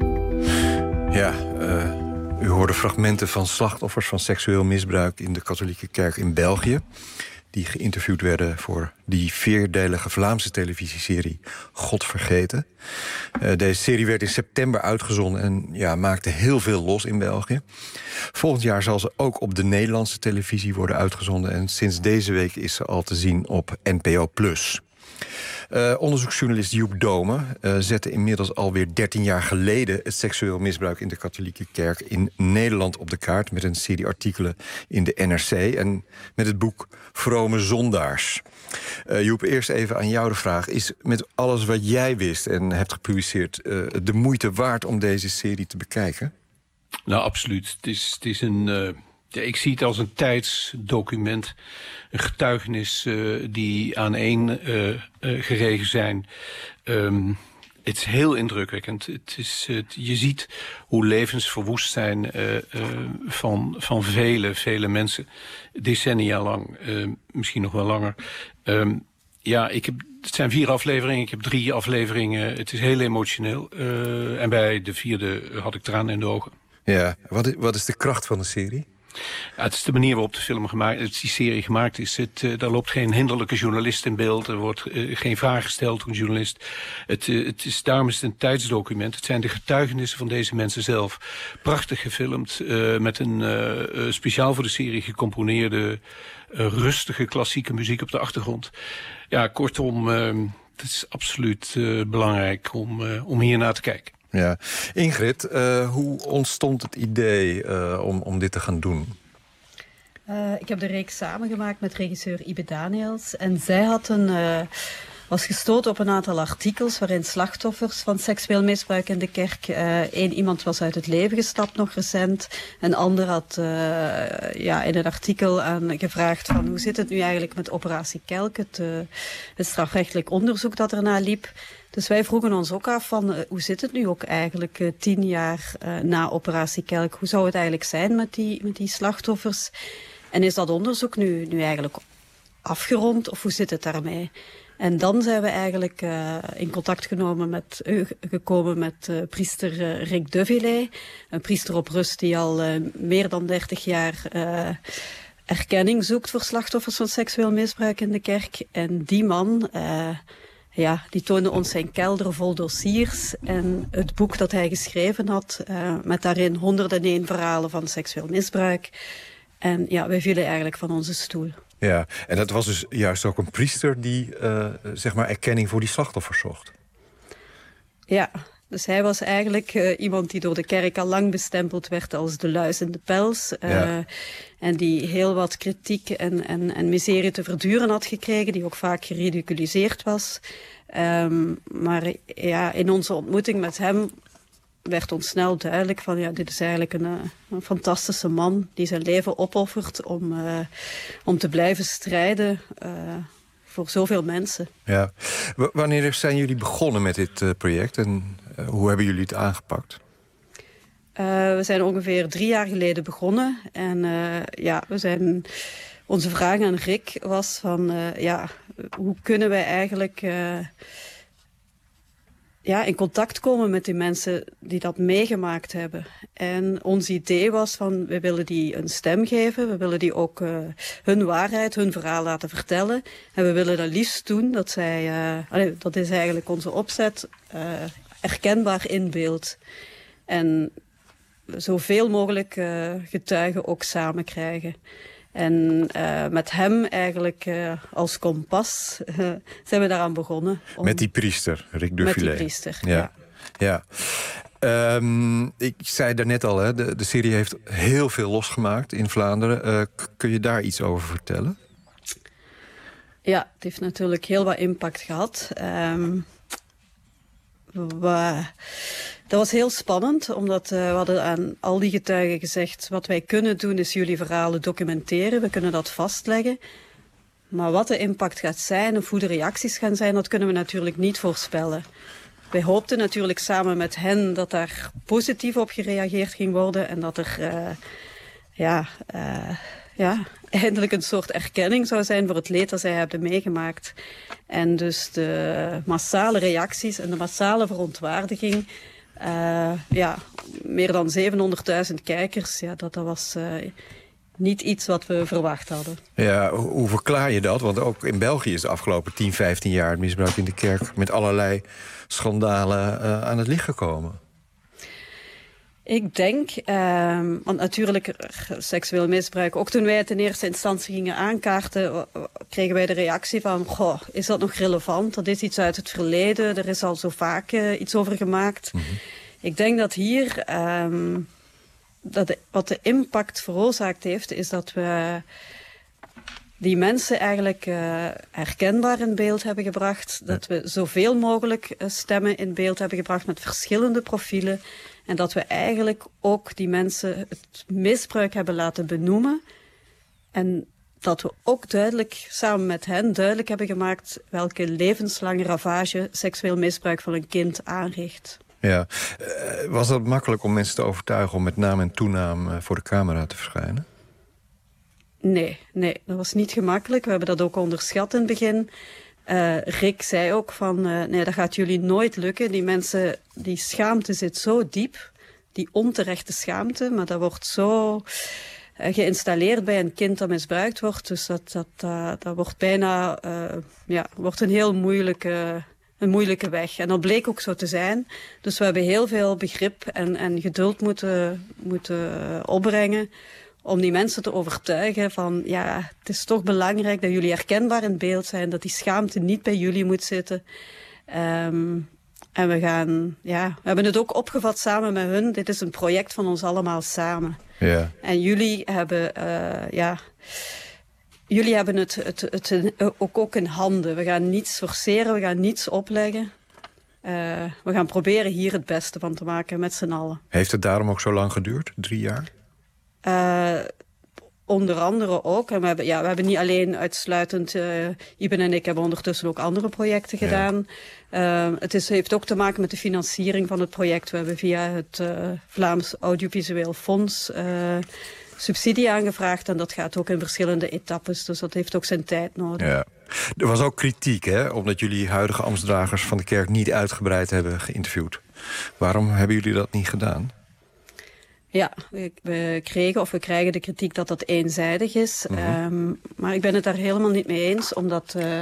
Ja, uh, u hoorde fragmenten van slachtoffers van seksueel misbruik in de katholieke kerk in België, die geïnterviewd werden voor die vierdelige Vlaamse televisieserie God Vergeten. Uh, deze serie werd in september uitgezonden en ja, maakte heel veel los in België. Volgend jaar zal ze ook op de Nederlandse televisie worden uitgezonden en sinds deze week is ze al te zien op N P O plus. Uh, onderzoeksjournalist Joep Dome uh, zette inmiddels alweer dertien jaar geleden het seksueel misbruik in de katholieke kerk in Nederland op de kaart met een serie artikelen in de N R C en met het boek Vrome Zondaars. Uh, Joep, eerst even aan jou de vraag. Is met alles wat jij wist en hebt gepubliceerd uh, de moeite waard om deze serie te bekijken? Nou, absoluut. Het is, het is een... Uh... Ja, ik zie het als een tijdsdocument, een getuigenis uh, die aan één uh, uh, geregen zijn. Um, het is heel indrukwekkend. Het is, uh, je ziet hoe levens verwoest zijn uh, uh, van, van vele, vele mensen. Decennia lang, uh, misschien nog wel langer. Um, ja, ik heb, het zijn vier afleveringen, ik heb drie afleveringen. Het is heel emotioneel. Uh, en bij de vierde had ik tranen in de ogen. Ja, wat is, wat is de kracht van de serie? Ja, het is de manier waarop de film gemaakt, die serie gemaakt is. Het, uh, daar loopt geen hinderlijke journalist in beeld. Er wordt uh, geen vraag gesteld door een journalist. Het, uh, het is, daarom is het een tijdsdocument. Het zijn de getuigenissen van deze mensen zelf. Prachtig gefilmd. Uh, met een uh, speciaal voor de serie gecomponeerde uh, rustige klassieke muziek op de achtergrond. Ja, kortom, uh, het is absoluut uh, belangrijk om, uh, om hier naar te kijken. Ja. Ingrid, uh, hoe ontstond het idee uh, om, om dit te gaan doen? Uh, ik heb de reeks samengemaakt met regisseur Ibbe Daniels. En zij had een, uh, was gestoten op een aantal artikels waarin slachtoffers van seksueel misbruik in de kerk... Uh, één iemand was uit het leven gestapt nog recent. Een ander had uh, ja, in een artikel aan gevraagd van hoe zit het nu eigenlijk met operatie Kelk, het, uh, het strafrechtelijk onderzoek dat erna liep. Dus wij vroegen ons ook af van uh, hoe zit het nu ook eigenlijk uh, tien jaar uh, na operatie Kelk? Hoe zou het eigenlijk zijn met die, met die slachtoffers? En is dat onderzoek nu, nu eigenlijk afgerond of hoe zit het daarmee? En dan zijn we eigenlijk uh, in contact genomen met, uh, gekomen met uh, priester uh, Rick de Villers. Een priester op Rust die al uh, meer dan dertig jaar uh, erkenning zoekt voor slachtoffers van seksueel misbruik in de kerk. En die man, uh, ja, die toonde ons zijn kelder vol dossiers en het boek dat hij geschreven had, uh, met daarin honderdéén verhalen van seksueel misbruik. En ja, wij vielen eigenlijk van onze stoel. Ja, en dat was dus juist ook een priester die uh, zeg maar erkenning voor die slachtoffers zocht. Ja, dus hij was eigenlijk uh, iemand die door de kerk al lang bestempeld werd als de luis in de pels. Uh, ja. En die heel wat kritiek en, en, en miserie te verduren had gekregen, die ook vaak geridiculiseerd was. Um, maar ja, in onze ontmoeting met hem werd ons snel duidelijk van, ja, dit is eigenlijk een, een fantastische man die zijn leven opoffert om, uh, om te blijven strijden uh, voor zoveel mensen. Ja. W- wanneer zijn jullie begonnen met dit uh, project en uh, hoe hebben jullie het aangepakt? Uh, we zijn ongeveer drie jaar geleden begonnen en uh, ja, we zijn, onze vraag aan Rick was van, uh, ja, hoe kunnen wij eigenlijk Uh, ja, in contact komen met die mensen die dat meegemaakt hebben. En ons idee was van, we willen die een stem geven. We willen die ook uh, hun waarheid, hun verhaal laten vertellen. En we willen dat liefst doen dat zij, uh, allee, dat is eigenlijk onze opzet, uh, herkenbaar in beeld. En zoveel mogelijk uh, getuigen ook samen krijgen. En uh, met hem eigenlijk uh, als kompas uh, zijn we daaraan begonnen. Om... Met die priester, Rick de Met Villers. die priester, ja. ja. ja. Um, ik zei daarnet al, hè, de, de serie heeft heel veel losgemaakt in Vlaanderen. Uh, k- kun je daar iets over vertellen? Ja, het heeft natuurlijk heel wat impact gehad. Um, we... Dat was heel spannend, omdat uh, we hadden aan al die getuigen gezegd, wat wij kunnen doen is jullie verhalen documenteren, we kunnen dat vastleggen. Maar wat de impact gaat zijn of hoe de reacties gaan zijn, dat kunnen we natuurlijk niet voorspellen. Wij hoopten natuurlijk samen met hen dat daar positief op gereageerd ging worden en dat er uh, ja, uh, ja, eindelijk een soort erkenning zou zijn voor het leed dat zij hebben meegemaakt. En dus de massale reacties en de massale verontwaardiging, Uh, ja, meer dan zevenhonderdduizend kijkers. Ja, dat, dat was uh, niet iets wat we verwacht hadden. Ja, hoe, hoe verklaar je dat? Want ook in België is de afgelopen tien, vijftien jaar het misbruik in de kerk met allerlei schandalen uh, aan het licht gekomen. Ik denk, uh, want natuurlijk seksueel misbruik, ook toen wij het in eerste instantie gingen aankaarten, kregen wij de reactie van, goh, is dat nog relevant? Dat is iets uit het verleden, er is al zo vaak uh, iets over gemaakt. Mm-hmm. Ik denk dat hier, um, dat de, wat de impact veroorzaakt heeft, is dat we die mensen eigenlijk uh, herkenbaar in beeld hebben gebracht. Dat we zoveel mogelijk uh, stemmen in beeld hebben gebracht met verschillende profielen. En dat we eigenlijk ook die mensen het misbruik hebben laten benoemen. En dat we ook duidelijk, samen met hen, duidelijk hebben gemaakt welke levenslange ravage seksueel misbruik van een kind aanricht. Ja. Uh, was dat makkelijk om mensen te overtuigen om met naam en toenaam uh, voor de camera te verschijnen? Nee, nee, dat was niet gemakkelijk. We hebben dat ook onderschat in het begin. Uh, Rick zei ook van, uh, nee, dat gaat jullie nooit lukken. Die mensen, die schaamte zit zo diep, die onterechte schaamte, maar dat wordt zo uh, geïnstalleerd bij een kind dat misbruikt wordt. Dus dat, dat, uh, dat wordt bijna, uh, ja, wordt een heel moeilijke, een moeilijke weg. En dat bleek ook zo te zijn. Dus we hebben heel veel begrip en, en geduld moeten, moeten opbrengen om die mensen te overtuigen van, ja, het is toch belangrijk dat jullie herkenbaar in beeld zijn, dat die schaamte niet bij jullie moet zitten. Um, en we gaan, ja, we hebben het ook opgevat samen met hun. Dit is een project van ons allemaal samen. Ja. En jullie hebben, uh, ja, jullie hebben het, het, het, het ook, ook in handen. We gaan niets forceren, we gaan niets opleggen. Uh, we gaan proberen hier het beste van te maken met z'n allen. Heeft het daarom ook zo lang geduurd, drie jaar? Uh, onder andere ook. En we hebben, ja, we hebben niet alleen uitsluitend, uh, Iben en ik hebben ondertussen ook andere projecten gedaan. Ja. Uh, het is, heeft ook te maken met de financiering van het project. We hebben via het uh, Vlaams Audiovisueel Fonds uh, subsidie aangevraagd en dat gaat ook in verschillende etappes. Dus dat heeft ook zijn tijd nodig. Ja. Er was ook kritiek, hè, omdat jullie huidige ambtsdragers van de kerk niet uitgebreid hebben geïnterviewd. Waarom hebben jullie dat niet gedaan? Ja, we, we kregen of we krijgen de kritiek dat dat eenzijdig is. Mm-hmm. um, maar ik ben het daar helemaal niet mee eens, omdat uh,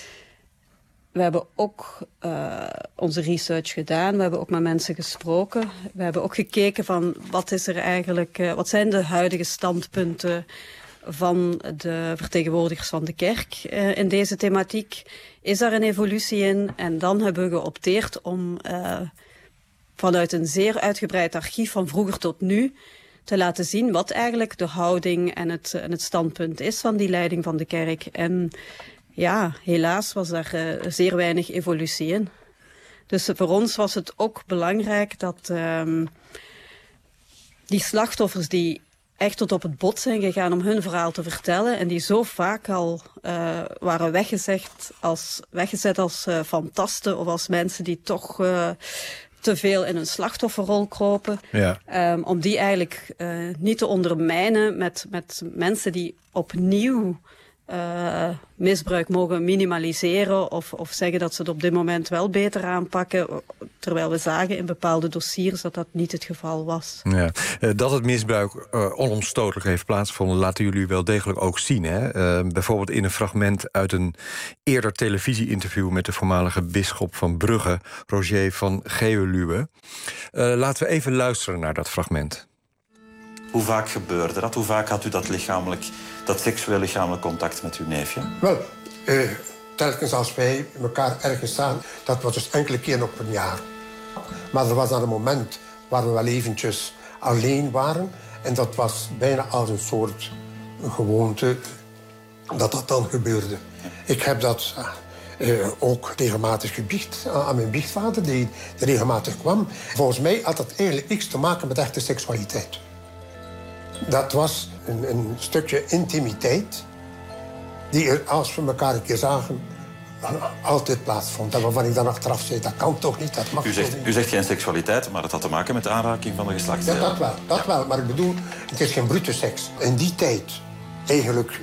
we hebben ook uh, onze research gedaan. We hebben ook met mensen gesproken. We hebben ook gekeken van wat is er eigenlijk, uh, wat zijn de huidige standpunten van de vertegenwoordigers van de kerk uh, in deze thematiek. Is daar een evolutie in? En dan hebben we geopteerd om uh, vanuit een zeer uitgebreid archief van vroeger tot nu te laten zien wat eigenlijk de houding en het, en het standpunt is van die leiding van de kerk. En ja, helaas was daar uh, zeer weinig evolutie in. Dus uh, voor ons was het ook belangrijk dat um, die slachtoffers die echt tot op het bot zijn gegaan om hun verhaal te vertellen en die zo vaak al uh, waren weggezet als, weggezet als uh, fantasten of als mensen die toch uh, te veel in een slachtofferrol kropen. Ja. Um, om die eigenlijk uh, niet te ondermijnen met, met mensen die opnieuw Uh, misbruik mogen minimaliseren of, of zeggen dat ze het op dit moment wel beter aanpakken, terwijl we zagen in bepaalde dossiers dat dat niet het geval was. Ja. Uh, dat het misbruik uh, onomstotelijk heeft plaatsgevonden laten jullie wel degelijk ook zien. Hè? Uh, bijvoorbeeld in een fragment uit een eerder televisie-interview met de voormalige bisschop van Brugge, Roger van Geuluwe. Uh, laten we even luisteren naar dat fragment. Hoe vaak gebeurde dat? Hoe vaak had u dat lichamelijk, dat seksueel lichamelijk contact met uw neefje? Wel, uh, telkens als wij elkaar ergens staan, dat was dus enkele keer op een jaar. Maar er was dan een moment waar we wel eventjes alleen waren. En dat was bijna als een soort gewoonte dat dat dan gebeurde. Ik heb dat uh, ook regelmatig gebiecht aan mijn biechtvader, die regelmatig kwam. Volgens mij had dat eigenlijk niks te maken met echte seksualiteit. Dat was een, een stukje intimiteit die er, als we elkaar een keer zagen, altijd plaatsvond. En waarvan ik dan achteraf zei, dat kan toch niet, dat mag u zegt, toch niet. U zegt geen seksualiteit, maar dat had te maken met de aanraking van de geslachtsdelen. Ja, dat wel, dat ja. wel. Maar ik bedoel, het is geen brute seks. In die tijd eigenlijk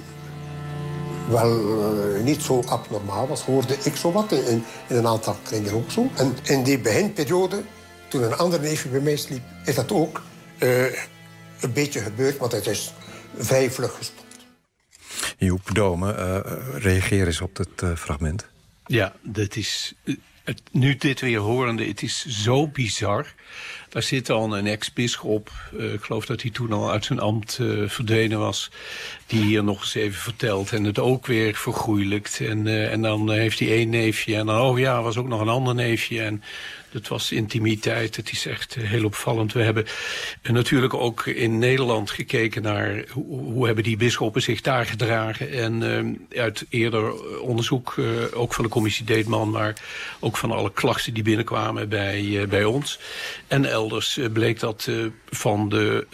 wel uh, niet zo abnormaal was, hoorde ik zo wat. In, in een aantal kringen ook zo. En in die beginperiode, toen een ander neefje bij mij sliep, is dat ook Uh, een beetje gebeurd, want het is vrij vlug gestopt. Joep Dome, uh, reageer eens op het uh, fragment. Ja, dat is, uh, het, nu dit weer horende, het is zo bizar. Daar zit dan een ex-bisschop, uh, ik geloof dat hij toen al uit zijn ambt uh, verdwenen was, die hier nog eens even vertelt en het ook weer vergoeilijkt. En, uh, en dan uh, heeft hij één neefje en dan, oh ja, was ook nog een ander neefje. En dat was intimiteit, het is echt uh, heel opvallend. We hebben uh, natuurlijk ook in Nederland gekeken naar hoe, hoe hebben die bisschoppen zich daar gedragen. En uh, uit eerder onderzoek, uh, ook van de commissie Deetman, maar ook van alle klachten die binnenkwamen bij, uh, bij ons. En elders uh, bleek dat uh, van de,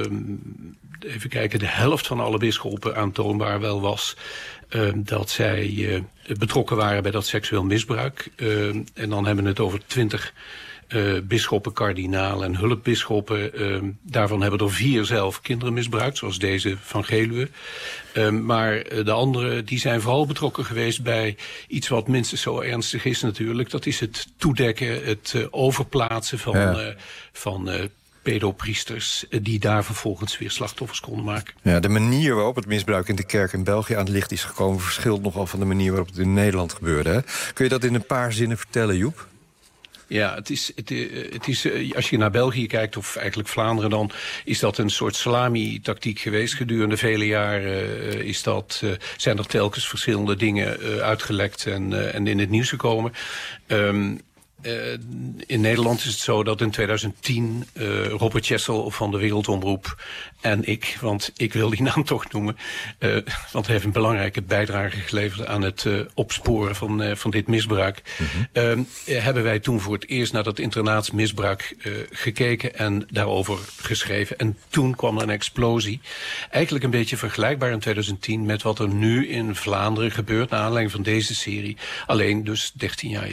uh, even kijken, de helft van alle bisschoppen aantoonbaar wel was Uh, dat zij uh, betrokken waren bij dat seksueel misbruik. Uh, en dan hebben we het over twintig uh, bisschoppen, kardinalen en hulpbisschoppen. Uh, daarvan hebben er vier zelf kinderen misbruikt, zoals deze van Geluwe. Uh, maar uh, de anderen die zijn vooral betrokken geweest bij iets wat minstens zo ernstig is natuurlijk. Dat is het toedekken, het uh, overplaatsen van, ja. uh, van uh, pedopriesters die daar vervolgens weer slachtoffers konden maken. Ja, de manier waarop het misbruik in de kerk in België aan het licht is gekomen verschilt nogal van de manier waarop het in Nederland gebeurde. Hè? Kun je dat in een paar zinnen vertellen, Joep? Ja, het is, het, het is, als je naar België kijkt, of eigenlijk Vlaanderen, dan is dat een soort salami-tactiek geweest. Gedurende vele jaren uh, is dat, uh, zijn er telkens verschillende dingen uh, uitgelekt en, uh, en in het nieuws gekomen. Um, Uh, in Nederland is het zo dat in twintig tien uh, Robert Jessel van de Wereldomroep en ik, want ik wil die naam toch noemen, uh, want hij heeft een belangrijke bijdrage geleverd aan het uh, opsporen van, uh, van dit misbruik. Mm-hmm. Uh, hebben wij toen voor het eerst naar dat internaatsmisbruik uh, gekeken en daarover geschreven. En toen kwam er een explosie. Eigenlijk een beetje vergelijkbaar in twintig tien met wat er nu in Vlaanderen gebeurt naar aanleiding van deze serie. Alleen dus dertien jaar eerder.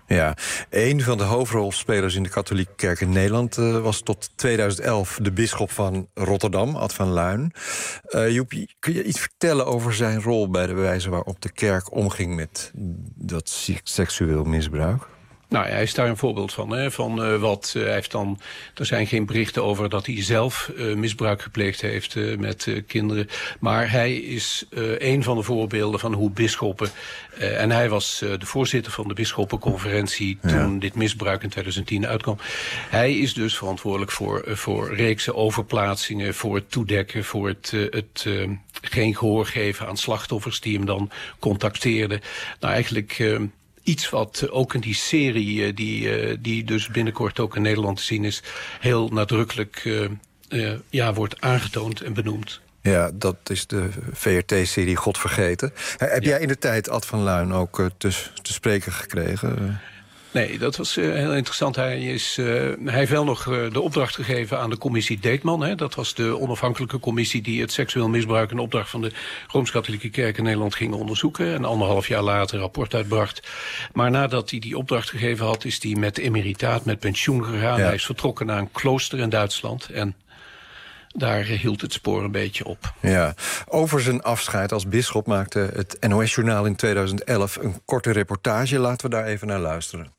Ja, een van de hoofdrolspelers in de katholieke kerk in Nederland uh, was tot tweeduizend elf de bisschop van Rotterdam, Ad van Luijn. Uh, Joep, kun je iets vertellen over zijn rol bij de wijze waarop de kerk omging met dat seksueel misbruik? Nou, hij is daar een voorbeeld van. Hè, van uh, wat uh, hij heeft dan. Er zijn geen berichten over dat hij zelf uh, misbruik gepleegd heeft uh, met uh, kinderen. Maar hij is uh, een van de voorbeelden van hoe bisschoppen. Uh, en hij was uh, de voorzitter van de bisschoppenconferentie toen ja. dit misbruik in tweeduizend tien uitkwam. Hij is dus verantwoordelijk voor, uh, voor reeksen overplaatsingen, voor het toedekken, voor het, uh, het uh, geen gehoor geven aan slachtoffers die hem dan contacteerden. Nou, eigenlijk. Uh, Iets wat ook in die serie, die, die dus binnenkort ook in Nederland te zien is, heel nadrukkelijk uh, uh, ja, wordt aangetoond en benoemd. Ja, dat is de V R T-serie God Vergeten. Heb ja. jij in de tijd Ad van Luijn ook uh, te, te spreken gekregen? Nee, dat was uh, heel interessant. Hij, is, uh, hij heeft wel nog uh, de opdracht gegeven aan de commissie Deetman. Hè. Dat was de onafhankelijke commissie die het seksueel misbruik in opdracht van de Rooms-Katholieke Kerk in Nederland ging onderzoeken. En anderhalf jaar later een rapport uitbracht. Maar nadat hij die opdracht gegeven had, is hij met emeritaat, met pensioen gegaan. Ja. Hij is vertrokken naar een klooster in Duitsland. En daar hield het spoor een beetje op. Ja. Over zijn afscheid als bisschop maakte het N O S-journaal in tweeduizend elf een korte reportage. Laten we daar even naar luisteren.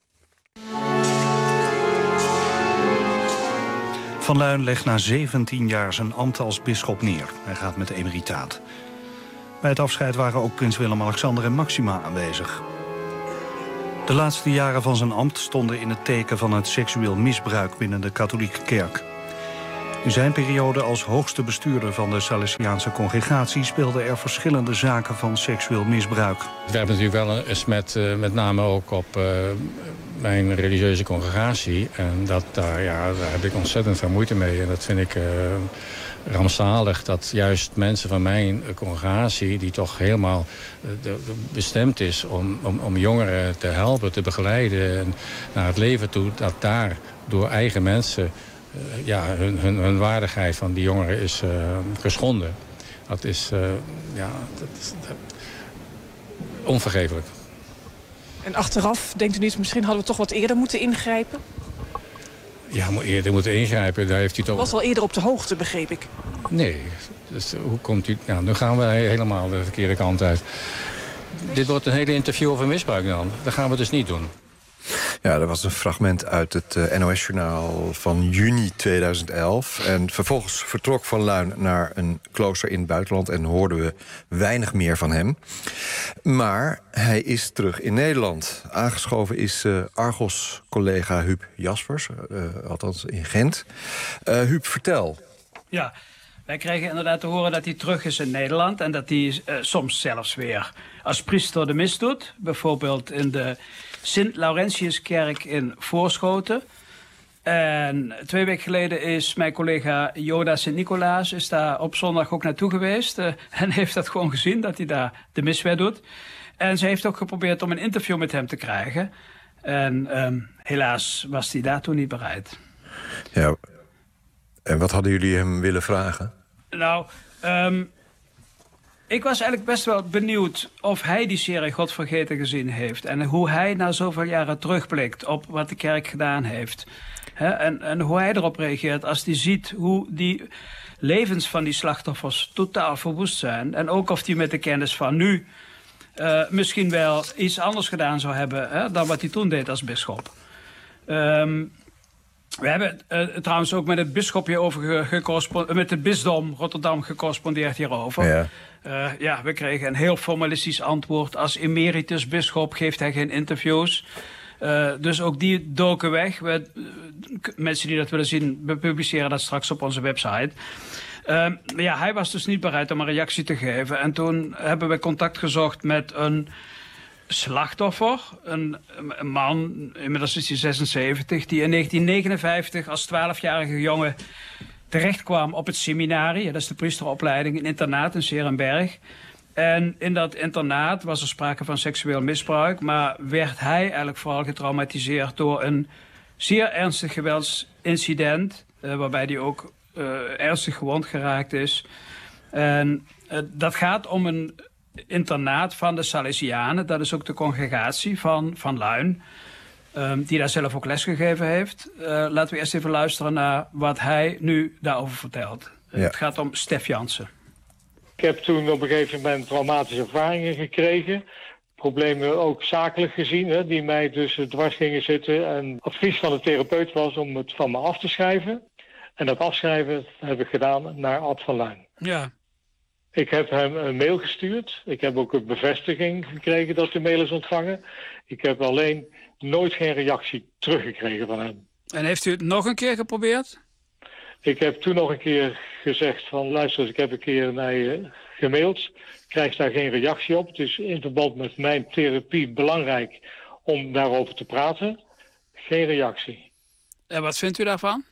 Van Luijn legt na zeventien jaar zijn ambt als bisschop neer. Hij gaat met emeritaat. Bij het afscheid waren ook prins Willem-Alexander en Maxima aanwezig. De laatste jaren van zijn ambt stonden in het teken van het seksueel misbruik binnen de katholieke kerk. In zijn periode als hoogste bestuurder van de Salesiaanse congregatie speelden er verschillende zaken van seksueel misbruik. We hebben natuurlijk wel een smet, uh, met name ook op uh, mijn religieuze congregatie. En dat, daar, ja, daar heb ik ontzettend veel moeite mee. En dat vind ik uh, rampzalig dat juist mensen van mijn congregatie, die toch helemaal uh, de, de bestemd is om, om, om jongeren te helpen, te begeleiden en naar het leven toe, dat daar door eigen mensen Uh, ja, hun, hun, hun waardigheid van die jongeren is uh, geschonden. Dat is, uh, ja, dat is dat, onvergeeflijk. En achteraf, denkt u niet, misschien hadden we toch wat eerder moeten ingrijpen? Ja, moet eerder moeten ingrijpen. Daar heeft u toch... U was al eerder op de hoogte, begreep ik. Nee, dus hoe komt u... Nou, nu gaan we helemaal de verkeerde kant uit. Dit wordt een hele interview over misbruik dan. Dat gaan we dus niet doen. Ja, dat was een fragment uit het uh, N O S-journaal van juni tweeduizend elf. En vervolgens vertrok Van Luijn naar een klooster in het buitenland en hoorden we weinig meer van hem. Maar hij is terug in Nederland. Aangeschoven is uh, Argos-collega Huub Jaspers, uh, althans in Gent. Uh, Huub, vertel. Ja, wij kregen inderdaad te horen dat hij terug is in Nederland en dat hij uh, soms zelfs weer als priester de mis doet. Bijvoorbeeld in de Sint-Laurentiuskerk in Voorschoten. En twee weken geleden is mijn collega Joda Sint-Nicolaas is daar op zondag ook naartoe geweest. Uh, en heeft dat gewoon gezien, dat hij daar de mis weer doet. En ze heeft ook geprobeerd om een interview met hem te krijgen. En um, helaas was hij daartoe niet bereid. Ja, en wat hadden jullie hem willen vragen? Nou, um, ik was eigenlijk best wel benieuwd of hij die serie God Vergeten gezien heeft. En hoe hij na zoveel jaren terugblikt op wat de kerk gedaan heeft. He, en, en hoe hij erop reageert als hij ziet hoe die levens van die slachtoffers totaal verwoest zijn. En ook of hij met de kennis van nu uh, misschien wel iets anders gedaan zou hebben, he, dan wat hij toen deed als bisschop. Um, We hebben uh, trouwens ook met het bisschopje over ge met het bisdom Rotterdam gecorrespondeerd hierover. Ja. Uh, ja, we kregen een heel formalistisch antwoord. Als emeritus bisschop geeft hij geen interviews. Uh, dus ook die doken weg. We, uh, mensen die dat willen zien, we publiceren dat straks op onze website. Uh, ja, hij was dus niet bereid om een reactie te geven. En toen hebben we contact gezocht met een slachtoffer, een, een man, inmiddels is hij zesenzeventig, die in negentien negenenvijftig als twaalfjarige jongen terechtkwam op het seminarie. Dat is de priesteropleiding, een internaat in 's-Heerenberg. En in dat internaat was er sprake van seksueel misbruik, maar werd hij eigenlijk vooral getraumatiseerd door een zeer ernstig geweldsincident, uh, waarbij hij ook uh, ernstig gewond geraakt is. En uh, dat gaat om een internaat van de Salesianen. Dat is ook de congregatie van Van Luijn. Um, die daar zelf ook lesgegeven heeft. Uh, laten we eerst even luisteren naar wat hij nu daarover vertelt. Ja. Het gaat om Stef Jansen. Ik heb toen op een gegeven moment traumatische ervaringen gekregen. Problemen ook zakelijk gezien, hè, die mij dus dwars gingen zitten. En advies van de therapeut was om het van me af te schrijven. En dat afschrijven heb ik gedaan naar Ad van Luijn. Ja. Ik heb hem een mail gestuurd. Ik heb ook een bevestiging gekregen dat de mail is ontvangen. Ik heb alleen nooit geen reactie teruggekregen van hem. En heeft u het nog een keer geprobeerd? Ik heb toen nog een keer gezegd van luister, ik heb een keer naar je gemaild. Ik krijg daar geen reactie op. Het is in verband met mijn therapie belangrijk om daarover te praten. Geen reactie. En wat vindt u daarvan?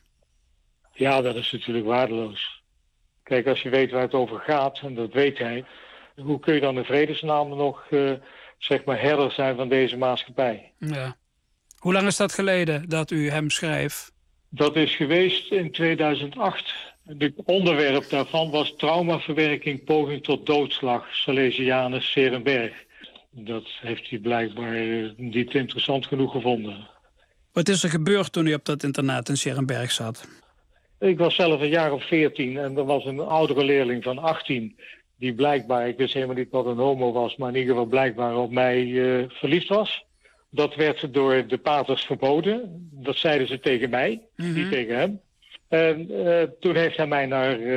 Ja, dat is natuurlijk waardeloos. Kijk, als je weet waar het over gaat, en dat weet hij, hoe kun je dan in vredesnaam nog uh, zeg maar herder zijn van deze maatschappij? Ja. Hoe lang is dat geleden dat u hem schreef? Dat is geweest in tweeduizend acht. Het onderwerp daarvan was traumaverwerking, poging tot doodslag, Salesianus, 's-Heerenberg. Dat heeft hij blijkbaar niet interessant genoeg gevonden. Wat is er gebeurd toen u op dat internaat in 's-Heerenberg zat? Ik was zelf een jaar of veertien en er was een oudere leerling van achttien... die blijkbaar, ik wist helemaal niet wat een homo was, maar in ieder geval blijkbaar op mij uh, verliefd was. Dat werd door de paters verboden. Dat zeiden ze tegen mij, mm-hmm. niet tegen hem. En uh, toen heeft hij mij naar uh,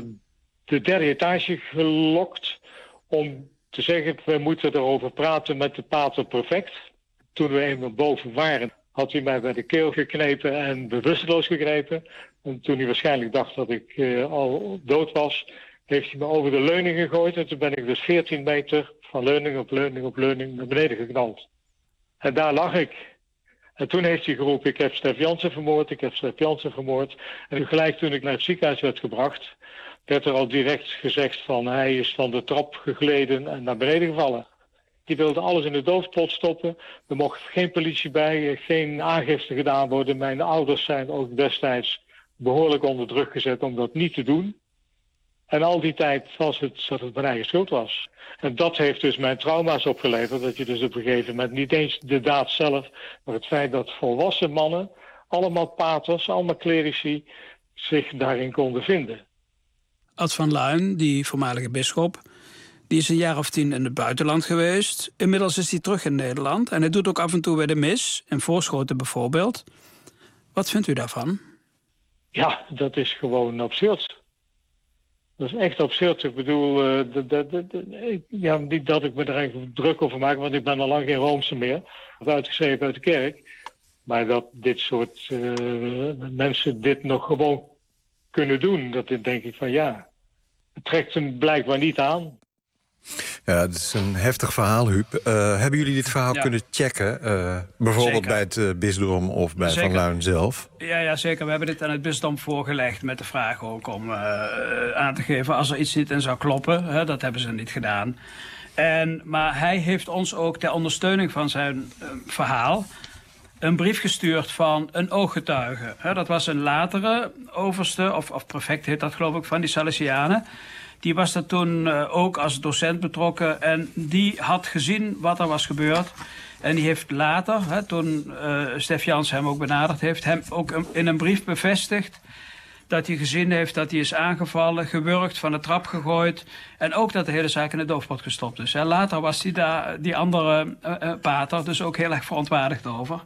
de derde etage gelokt om te zeggen, we moeten erover praten met de pater prefect. Toen we eenmaal boven waren, had hij mij bij de keel geknepen en bewusteloos gegrepen. En toen hij waarschijnlijk dacht dat ik uh, al dood was, heeft hij me over de leuning gegooid. En toen ben ik dus veertien meter van leuning op leuning op leuning naar beneden geknald. En daar lag ik. En toen heeft hij geroepen, ik heb Stef Jansen vermoord, ik heb Stef Jansen vermoord. En gelijk toen ik naar het ziekenhuis werd gebracht, werd er al direct gezegd van hij is van de trap gegleden en naar beneden gevallen. Die wilde alles in de doofpot stoppen. Er mocht geen politie bij, geen aangifte gedaan worden. Mijn ouders zijn ook destijds behoorlijk onder druk gezet om dat niet te doen. En al die tijd was het dat het mijn eigen schuld was. En dat heeft dus mijn trauma's opgeleverd. Dat je dus op een gegeven moment niet eens de daad zelf, maar het feit dat volwassen mannen, allemaal paters, allemaal clerici, zich daarin konden vinden. Ad van Luijn, die voormalige bisschop, die is een jaar of tien in het buitenland geweest. Inmiddels is hij terug in Nederland. En hij doet ook af en toe bij de mis, in Voorschoten bijvoorbeeld. Wat vindt u daarvan? Ja, dat is gewoon absurd. Dat is echt absurd. Ik bedoel, uh, de, de, de, de, ja, niet dat ik me er eigenlijk druk over maak, want ik ben al lang geen Roomse meer. Of uitgeschreven uit de kerk. Maar dat dit soort uh, mensen dit nog gewoon kunnen doen, dat denk ik van ja. Het trekt hem blijkbaar niet aan. Ja, het is een heftig verhaal, Huub. Uh, hebben jullie dit verhaal ja. kunnen checken? Uh, bijvoorbeeld zeker. Bij het uh, bisdom of bij zeker. Van Luijn zelf? Ja, ja, zeker. We hebben dit aan het bisdom voorgelegd met de vraag ook om uh, aan te geven als er iets niet in zou kloppen. Hè, dat hebben ze niet gedaan. En, maar hij heeft ons ook ter ondersteuning van zijn uh, verhaal een brief gestuurd van een ooggetuige. Hè, dat was een latere overste, of, of prefect heet dat geloof ik, van die Salesianen. Die was er toen uh, ook als docent betrokken en die had gezien wat er was gebeurd. En die heeft later, hè, toen uh, Stef Jansen hem ook benaderd heeft, hem ook in een brief bevestigd dat hij gezien heeft dat hij is aangevallen, gewurgd, van de trap gegooid. En ook dat de hele zaak in de doofpot gestopt is. En later was hij daar, die andere uh, uh, pater, dus ook heel erg verontwaardigd over.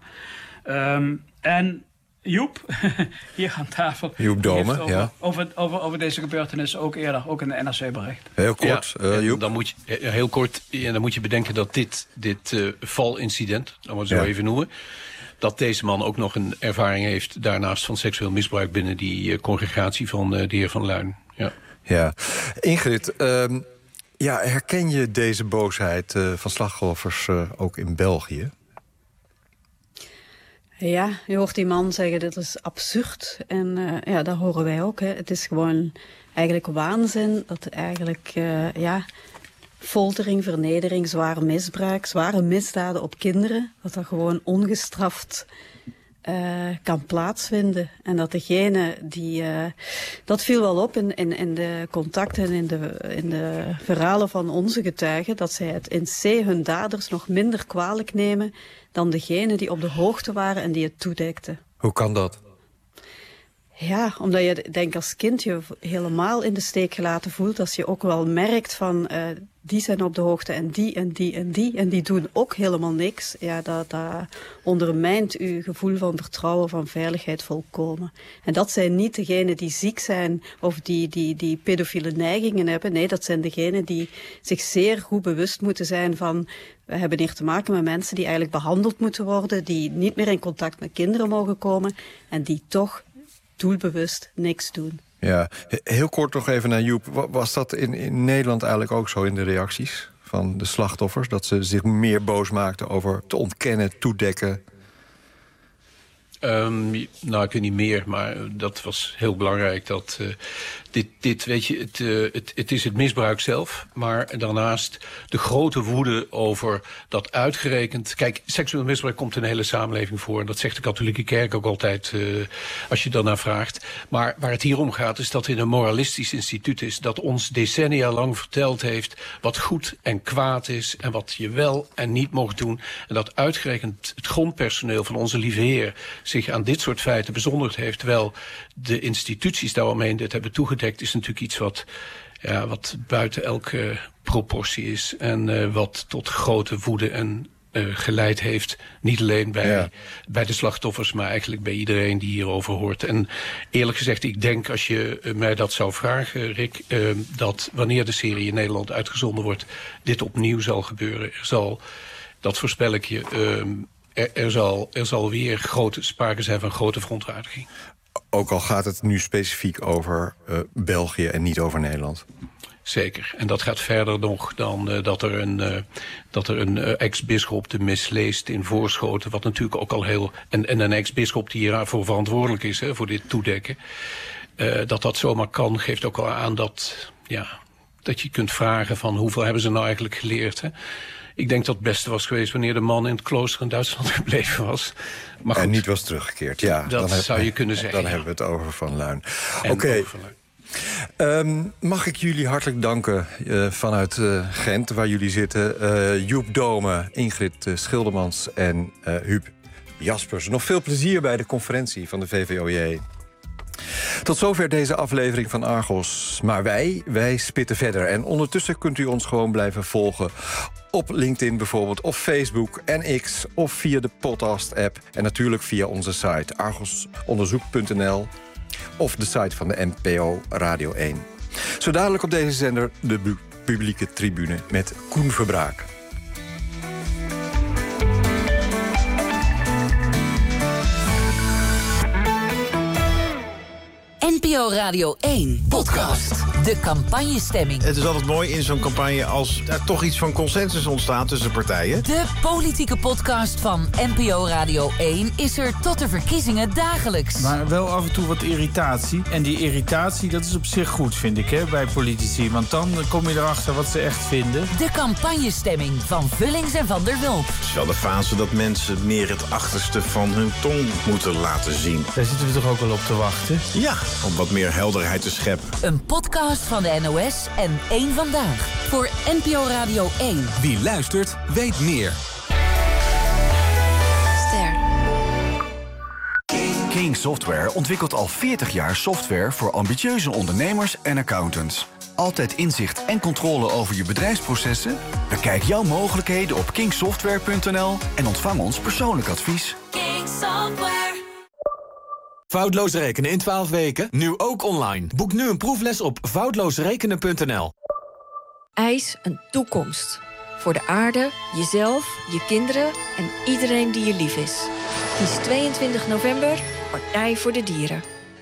Um, en Joep, hier aan tafel, Joep Dome, over, ja. over, over, over deze gebeurtenis ook eerder, ook in de N R C bericht. Heel kort, ja, uh, Joep. Dan moet je, heel kort, en dan moet je bedenken dat dit, dit uh, valincident, dat we het zo ja. even noemen, dat deze man ook nog een ervaring heeft daarnaast van seksueel misbruik binnen die uh, congregatie van uh, de heer Van Luijn. Ja, ja. Ingrid, uh, ja, herken je deze boosheid uh, van slachtoffers uh, ook in België? Ja, je hoort die man zeggen, dit is absurd. En uh, ja, dat horen wij ook. Hè. Het is gewoon eigenlijk waanzin dat eigenlijk, uh, ja, foltering, vernedering, zware misbruik, zware misdaden op kinderen, dat dat gewoon ongestraft uh, kan plaatsvinden. En dat degene die... Uh, dat viel wel op in, in, in de contacten, in de, in de verhalen van onze getuigen, dat zij het in C hun daders nog minder kwalijk nemen dan degene die op de hoogte waren en die het toedekten. Hoe kan dat? Ja, omdat je denk als kind je helemaal in de steek gelaten voelt. Als je ook wel merkt van uh, die zijn op de hoogte en die en die en die. En die doen ook helemaal niks. Ja, dat, dat ondermijnt uw gevoel van vertrouwen, van veiligheid volkomen. En dat zijn niet degenen die ziek zijn of die, die, die pedofiele neigingen hebben. Nee, dat zijn degenen die zich zeer goed bewust moeten zijn van... We hebben hier te maken met mensen die eigenlijk behandeld moeten worden. Die niet meer in contact met kinderen mogen komen. En die toch... doelbewust niks doen. Ja, heel kort nog even naar Joep. Was dat in, in Nederland eigenlijk ook zo in de reacties van de slachtoffers? Dat ze zich meer boos maakten over te ontkennen, toedekken? Um, nou, ik weet niet meer, maar dat was heel belangrijk. Dat, uh, dit, dit, weet je, het, uh, het, het is het misbruik zelf, maar daarnaast de grote woede over dat uitgerekend... Kijk, seksueel misbruik komt in de hele samenleving voor. En dat zegt de katholieke kerk ook altijd, uh, als je daarnaar vraagt. Maar waar het hier om gaat, is dat het een moralistisch instituut is... dat ons decennia lang verteld heeft wat goed en kwaad is... en wat je wel en niet mocht doen. En dat uitgerekend het grondpersoneel van onze lieve Heer... zich aan dit soort feiten bezondigd heeft... terwijl de instituties daaromheen dit hebben toegedekt... is natuurlijk iets wat, ja, wat buiten elke proportie is... en uh, wat tot grote woede en uh, geleid heeft. Niet alleen bij, ja. bij de slachtoffers, maar eigenlijk bij iedereen die hierover hoort. En eerlijk gezegd, ik denk als je uh, mij dat zou vragen, Rick... Uh, dat wanneer de serie in Nederland uitgezonden wordt... dit opnieuw zal gebeuren. Er zal, dat voorspel ik je... Uh, Er, er, zal, er zal weer grote, sprake zijn van grote verontwaardiging. Ook al gaat het nu specifiek over uh, België en niet over Nederland. Zeker. En dat gaat verder nog dan uh, dat er een, uh, dat er een uh, ex-bisschop de mis leest in Voorschoten. Wat natuurlijk ook al heel... En, en een ex-bisschop die hiervoor verantwoordelijk is, hè, voor dit toedekken. Uh, dat dat zomaar kan, geeft ook al aan dat, ja, dat je kunt vragen van hoeveel hebben ze nou eigenlijk geleerd, hè? Ik denk dat het beste was geweest wanneer de man in het klooster in Duitsland gebleven was. Maar goed, en niet was teruggekeerd, ja. Dat dan zou heb, je kunnen zeggen. Dan ja. hebben we het over Van Luijn. Oké. Okay. Um, mag ik jullie hartelijk danken uh, vanuit uh, Gent, waar jullie zitten. Uh, Joep Dome, Ingrid uh, Schildermans en uh, Huub Jaspers. Nog veel plezier bij de conferentie van de V V O J. Tot zover deze aflevering van Argos. Maar wij, wij spitten verder. En ondertussen kunt u ons gewoon blijven volgen... op LinkedIn bijvoorbeeld, of Facebook en X... of via de podcast-app en natuurlijk via onze site argosonderzoek punt n l... of de site van de N P O Radio één. Zo dadelijk op deze zender de publieke tribune met Koen Verbraak. N P O Radio één podcast. De campagnestemming. Het is altijd mooi in zo'n campagne als er toch iets van consensus ontstaat tussen partijen. De politieke podcast van N P O Radio één is er tot de verkiezingen dagelijks. Maar wel af en toe wat irritatie. En die irritatie, dat is op zich goed, vind ik, hè, bij politici. Want dan kom je erachter wat ze echt vinden. De campagnestemming van Vullings en Van der Wulp. Het is wel de fase dat mensen meer het achterste van hun tong moeten laten zien. Daar zitten we toch ook wel op te wachten? Ja, om wat meer helderheid te scheppen. Een podcast van de N O S en één Vandaag. Voor N P O Radio één. Wie luistert, weet meer. Ster. King Software ontwikkelt al veertig jaar software voor ambitieuze ondernemers en accountants. Altijd inzicht en controle over je bedrijfsprocessen? Bekijk jouw mogelijkheden op king software punt n l en ontvang ons persoonlijk advies. King Software. Foutloos rekenen in twaalf weken, nu ook online. Boek nu een proefles op foutloos rekenen punt n l. Eis een toekomst. Voor de aarde, jezelf, je kinderen en iedereen die je lief is. Kies tweeëntwintig november, Partij voor de Dieren.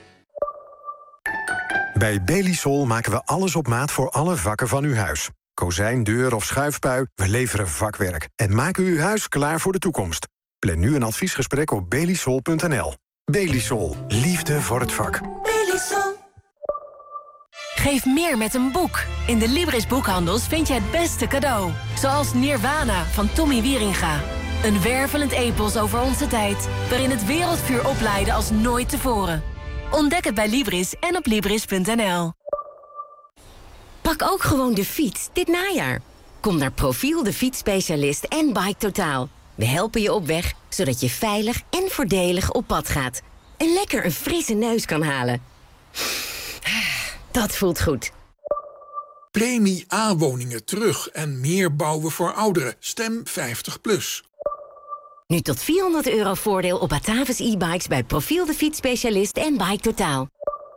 Bij Belisol maken we alles op maat voor alle vakken van uw huis. Kozijn, deur of schuifpui, we leveren vakwerk. En maken uw huis klaar voor de toekomst. Plan nu een adviesgesprek op belisol punt n l. Belisol. Liefde voor het vak. Belisol. Geef meer met een boek. In de Libris boekhandels vind je het beste cadeau. Zoals Nirvana van Tommy Wieringa. Een wervelend epos over onze tijd, waarin het wereldvuur opleidde als nooit tevoren. Ontdek het bij Libris en op Libris punt n l. Pak ook gewoon de fiets dit najaar. Kom naar Profiel, de fietsspecialist en Bike Totaal. We helpen je op weg, zodat je veilig en voordelig op pad gaat. En lekker een frisse neus kan halen. Dat voelt goed. Premie A-woningen terug en meer bouwen voor ouderen. Stem vijftig plus. Nu tot vierhonderd euro voordeel op Batavus e-bikes bij Profiel, de fietsspecialist en Bike Totaal.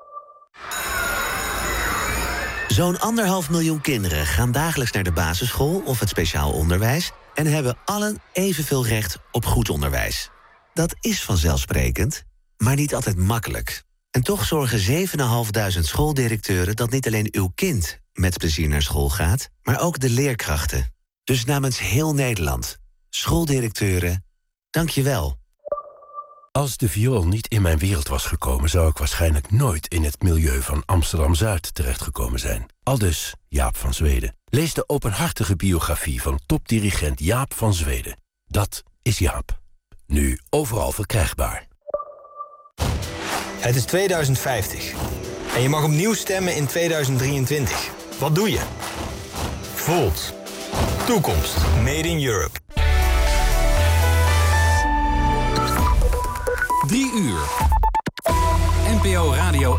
Zo'n anderhalf miljoen kinderen gaan dagelijks naar de basisschool of het speciaal onderwijs en hebben allen evenveel recht op goed onderwijs. Dat is vanzelfsprekend, maar niet altijd makkelijk. En toch zorgen zevenduizend vijfhonderd schooldirecteuren dat niet alleen uw kind met plezier naar school gaat, maar ook de leerkrachten. Dus namens heel Nederland, schooldirecteuren, dank je wel. Als de viool niet in mijn wereld was gekomen, zou ik waarschijnlijk nooit in het milieu van Amsterdam-Zuid terechtgekomen zijn. Aldus Jaap van Zweden. Lees de openhartige biografie van topdirigent Jaap van Zweden. Dat is Jaap. Nu overal verkrijgbaar. Het is tweeduizend vijftig. En je mag opnieuw stemmen in tweeduizend drieëntwintig. Wat doe je? Volt. Toekomst. Made in Europe. Drie uur. N P O Radio